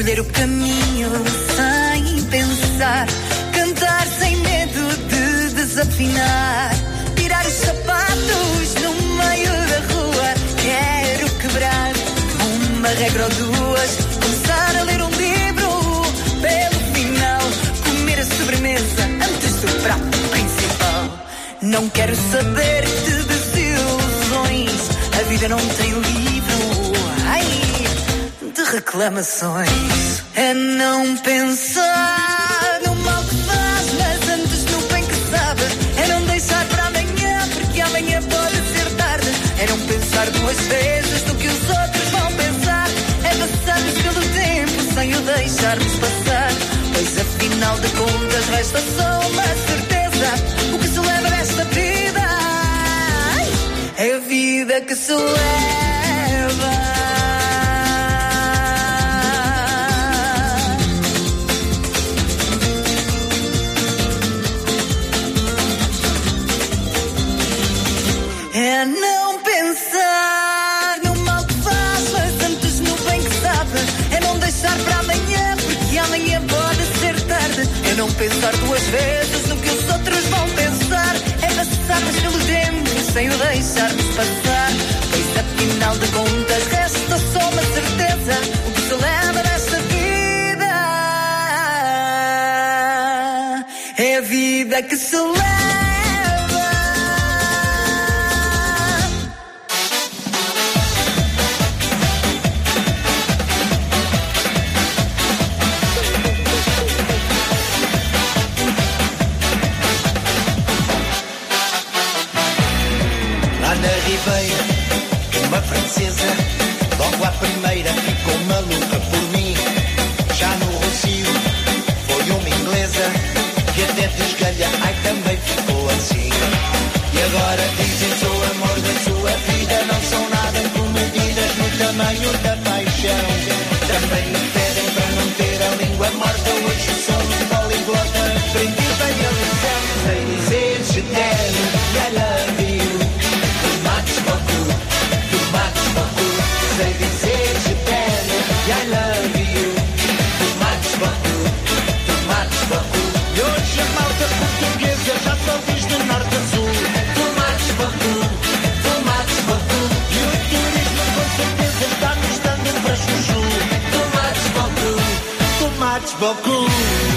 escolher o caminho sem pensar, cantar sem medo de desafinar, tirar os sapatos no meio da rua. Quero quebrar uma regra ou duas, começar a ler um livro pelo final, comer a sobremesa antes do prato principal. Não quero saber de desilusões, a vida não tem livro, ai, de reclamações. É não pensar no mal que faz, mas antes no bem que sabe. É não deixar para amanhã, porque amanhã pode ser tarde. É não pensar duas vezes no que os outros vão pensar. É passarmos pelo tempo sem o deixarmos passar, pois afinal de contas resta só uma certeza: o que se leva desta vida é a vida que se leva. É não pensar no mal que faz, mas antes no bem que sabe. É não deixar para amanhã, porque amanhã pode ser tarde. É não pensar duas vezes no que os outros vão pensar. É passarmos pelo tempo sem o deixarmos passar, pois afinal de contas resta só uma certeza: o que se leva desta vida é a vida que se leva. Uma francesa, logo à primeira ficou maluca por mim. Já no Rocio foi uma inglesa que até desgalha, ai também ficou assim. E agora dizem sou amor da sua vida, não são nada com medidas no tamanho da paixão. Também me pedem para não ter a língua morta, hoje sou um poliglota, aprendi bem a lição. Sei dizer je t'aime, I love you, too much beaucoup. Sei dizer je t'aime, I love you, too much beaucoup, too much beaucoup. E hoje a malta portuguesa já só diz de norte a sul, too much beaucoup, too much beaucoup. E o turismo com certeza está nos dando para chuchu, too much beaucoup, too much beaucoup.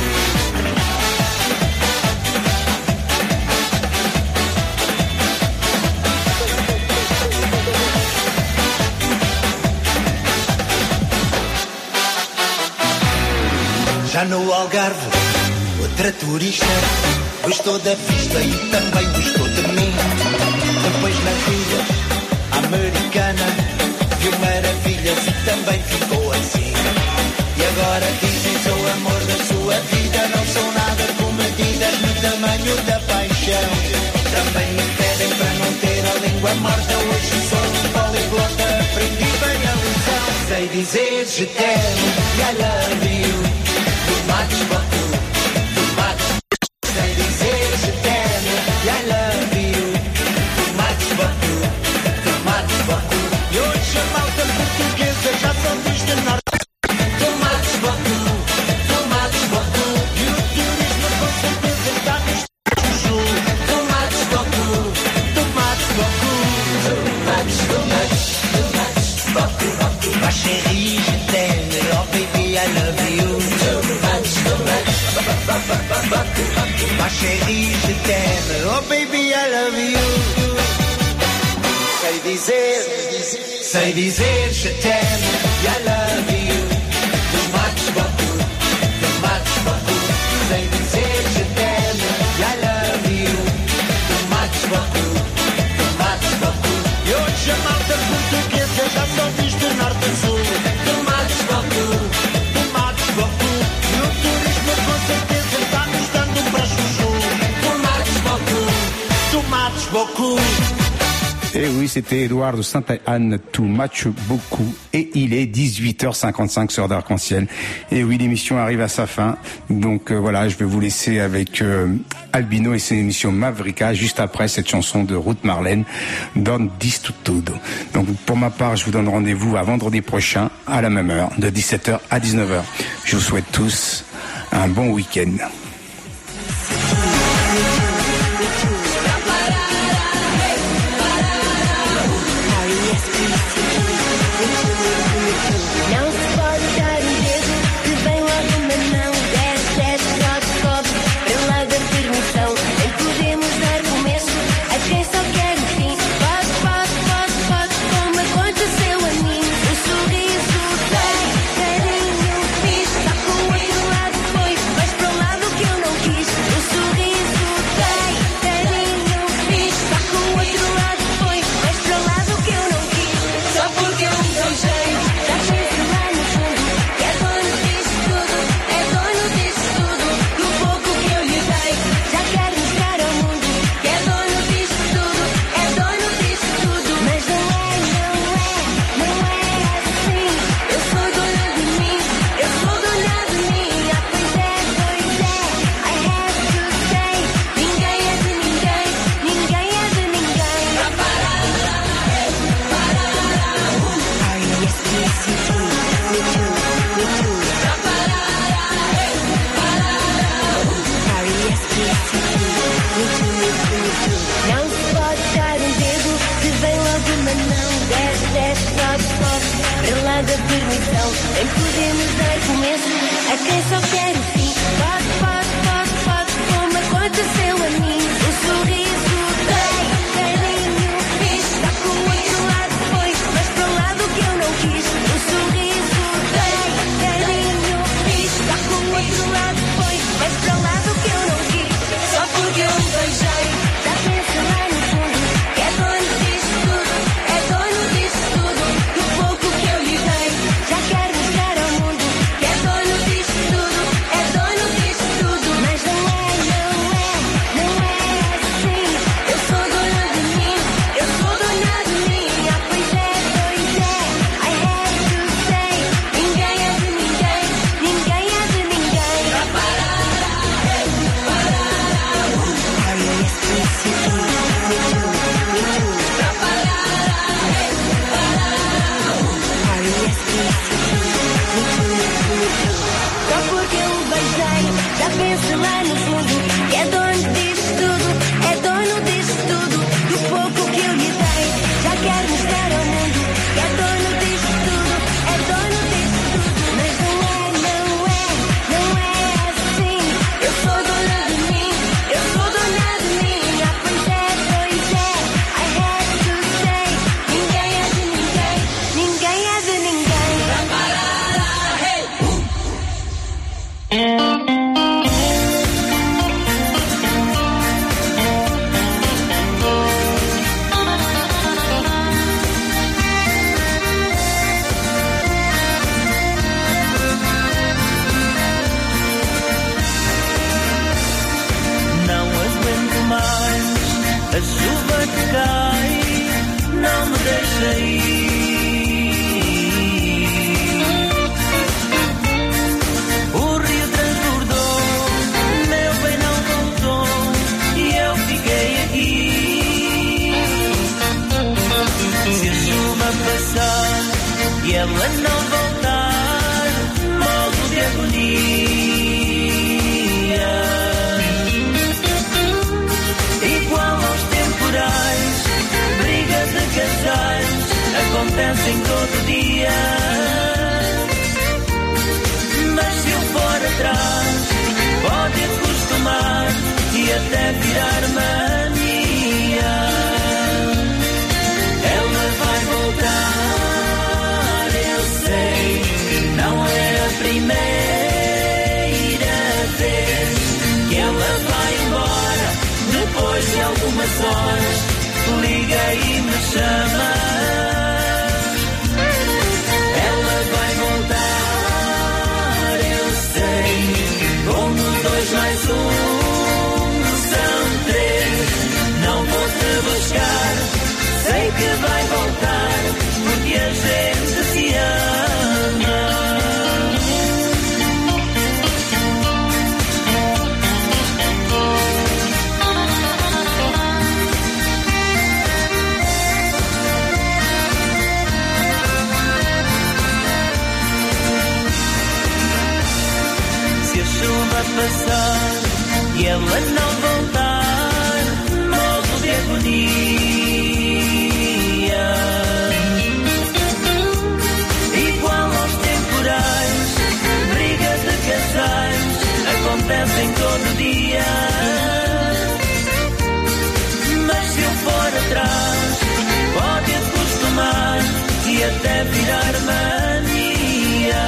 Já no Algarve, outra turista gostou da vista e também gostou de mim. Depois na ilha americana viu maravilhas e também ficou assim. E agora dizem sou amor da sua vida, não sou nada com medidas no tamanho da paixão. Também me pedem para não ter a língua morta, hoje sou um poliglota, aprendi bem a lição. Sei dizer je t'aime, I love you, too much beaucoup, too much. Sei dizer je t'aime, I love you, too much beaucoup, too much beaucoup. E hoje a malta portuguesa já só diz de norte, too much beaucoup, too much beaucoup. E o turismo com certeza está nos chuchu, too much beaucoup, too much beaucoup, too much, too much, too much beaucoup. Ma chérie, je t'aime, oh baby, I love you, too much, too much. Ma chérie, je t'aime, oh baby, I love you. Sei dizer je t'aime, I love you, too much beaucoup, too much beaucoup. Sei dizer je t'aime, I love you, too much beaucoup, too much beaucoup. E hoje a malta portuguesa já só diz de norte a sul, too much beaucoup, too much beaucoup. E o turismo com certeza está nos dando para chuchu, too much beaucoup, too much beaucoup. Et oui, oui, c'était Eduardo Santa-Anne, Too Much, beaucoup. Et il est 18h55 sur d'Arc-en-Ciel. Et oui, l'émission arrive à sa fin. Donc voilà, je vais vous laisser avec Albino et son émission Mavrika, juste après cette chanson de Ruth Marlène, Don Disto Todo. Donc pour ma part, je vous donne rendez-vous à vendredi prochain, à la même heure, de 17h à 19h. Je vous souhaite tous un bon week-end. Nem podemos dar começo a quem só quer o fim. Pode, como aconteceu a mim. O sorriso dei, carinho fiz. Está com o outro lado, foi, mas para o lado que eu não quis. O sorriso dei, carinho fiz. Está com o outro lado, foi, mas para o lado que eu não quis. Só porque eu me beijei, já penso lá no fundo que é dono disto tudo, é dono disto tudo. Do pouco que eu lhe dei, já quero mostrar ao mundo que é dono disto tudo, é dono disto tudo. Mas não é assim. Eu sou dona de mim, eu sou dona de mim. Ah, pois é, I have to say. Ninguém é de ninguém, ninguém é de ninguém. Só porque eu o beijei, já penso lá no fundo que é dono disto tudo, é dono disto tudo. Do pouco que eu lhe dei, já quero mostrar ao mundo que é dono disto tudo, é dono disto tudo. Mas não é assim. Eu sou dona de mim, eu sou dona de mim. Ah, pois é, I have to say. Ninguém é de ninguém, ninguém é de ninguém. Não aguento mais a chuva que cai, não me deixa ir. O rio transbordou, meu bem não voltou e eu fiquei aqui. Se a chuva passar e ela não voltar, morro de agonia. Igual aos temporais, brigas de casais acontecem todo dia. Mas se eu for atrás, pode acostumar e até virar mania. Ela vai voltar, eu sei, não é a primeira vez que ela vai embora. Depois de algumas horas, liga e me chama. Ela vai voltar, eu sei. Como 2 mais 1 são 3. Não vou te buscar, sei que vai. passar e ela não voltar, morro de agonia. Igual aos temporais, brigas de casais acontecem todo dia. Mas se eu for atrás, pode acostumar e até virar mania.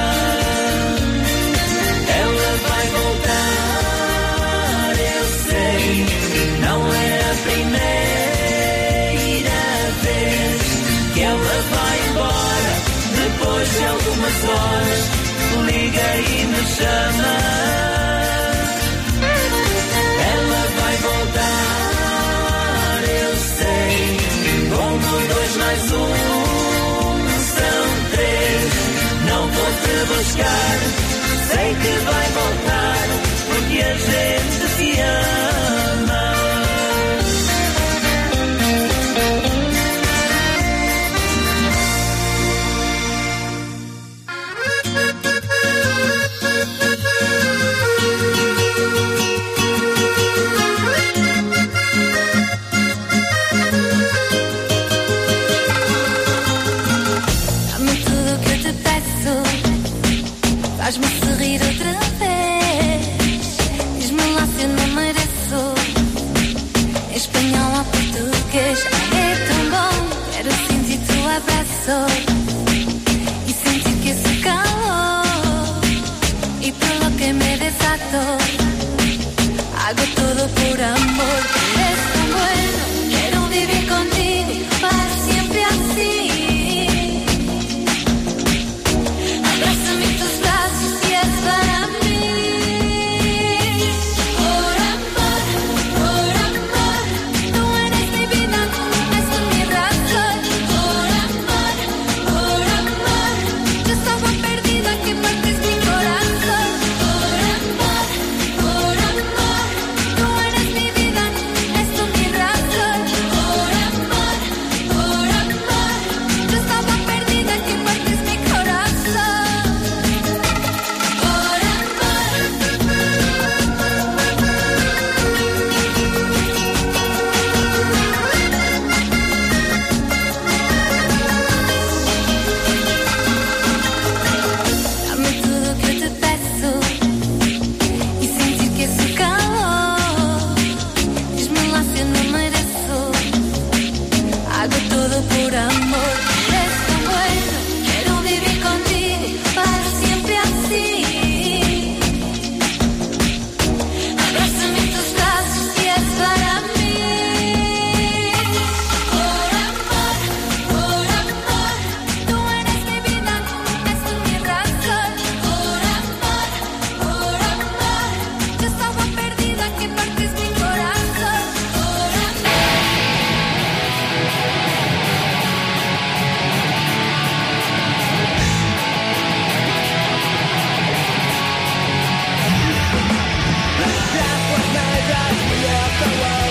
Ela vai voltar, eu sei, não é a primeira vez que ela vai embora. Depois de algumas horas, liga e me chama. Ela vai voltar, eu sei, como 2 mais 1 são 3. Não vou te buscar, sei que vai voltar, porque a gente se ama. Faz-me sorrir outra vez. Diz-me lá se eu não mereço. Em espanhol ou português. É tão bom. Quero sentir teu abraço e sentir que esse calor y por lo que me desato. Hago todo por amor. Es tan bueno. Quiero vivir contigo para siempre así. Abrázame en tus brazos y es para mí. Por amor, tú eres mi vida, esto es mi razón. Por amor, yo estaba perdida que partes mi corazón. Por amor, tú eres mi vida, esto es mi razón. Por amor, yo estaba perdida que partes mi corazón. Dame todo que te peço y sentir que es su calor. Diz-me lá se eu não mereço. Hago todo por amor. Es tan bueno. Quiero vivir contigo para siempre así. Abrázame en tus brazos y es para mí. Por amor, tú eres mi vida, esto es mi razón. Por amor, yo estaba perdida que partes mi corazón. Por Światło znajdzie mnie koło.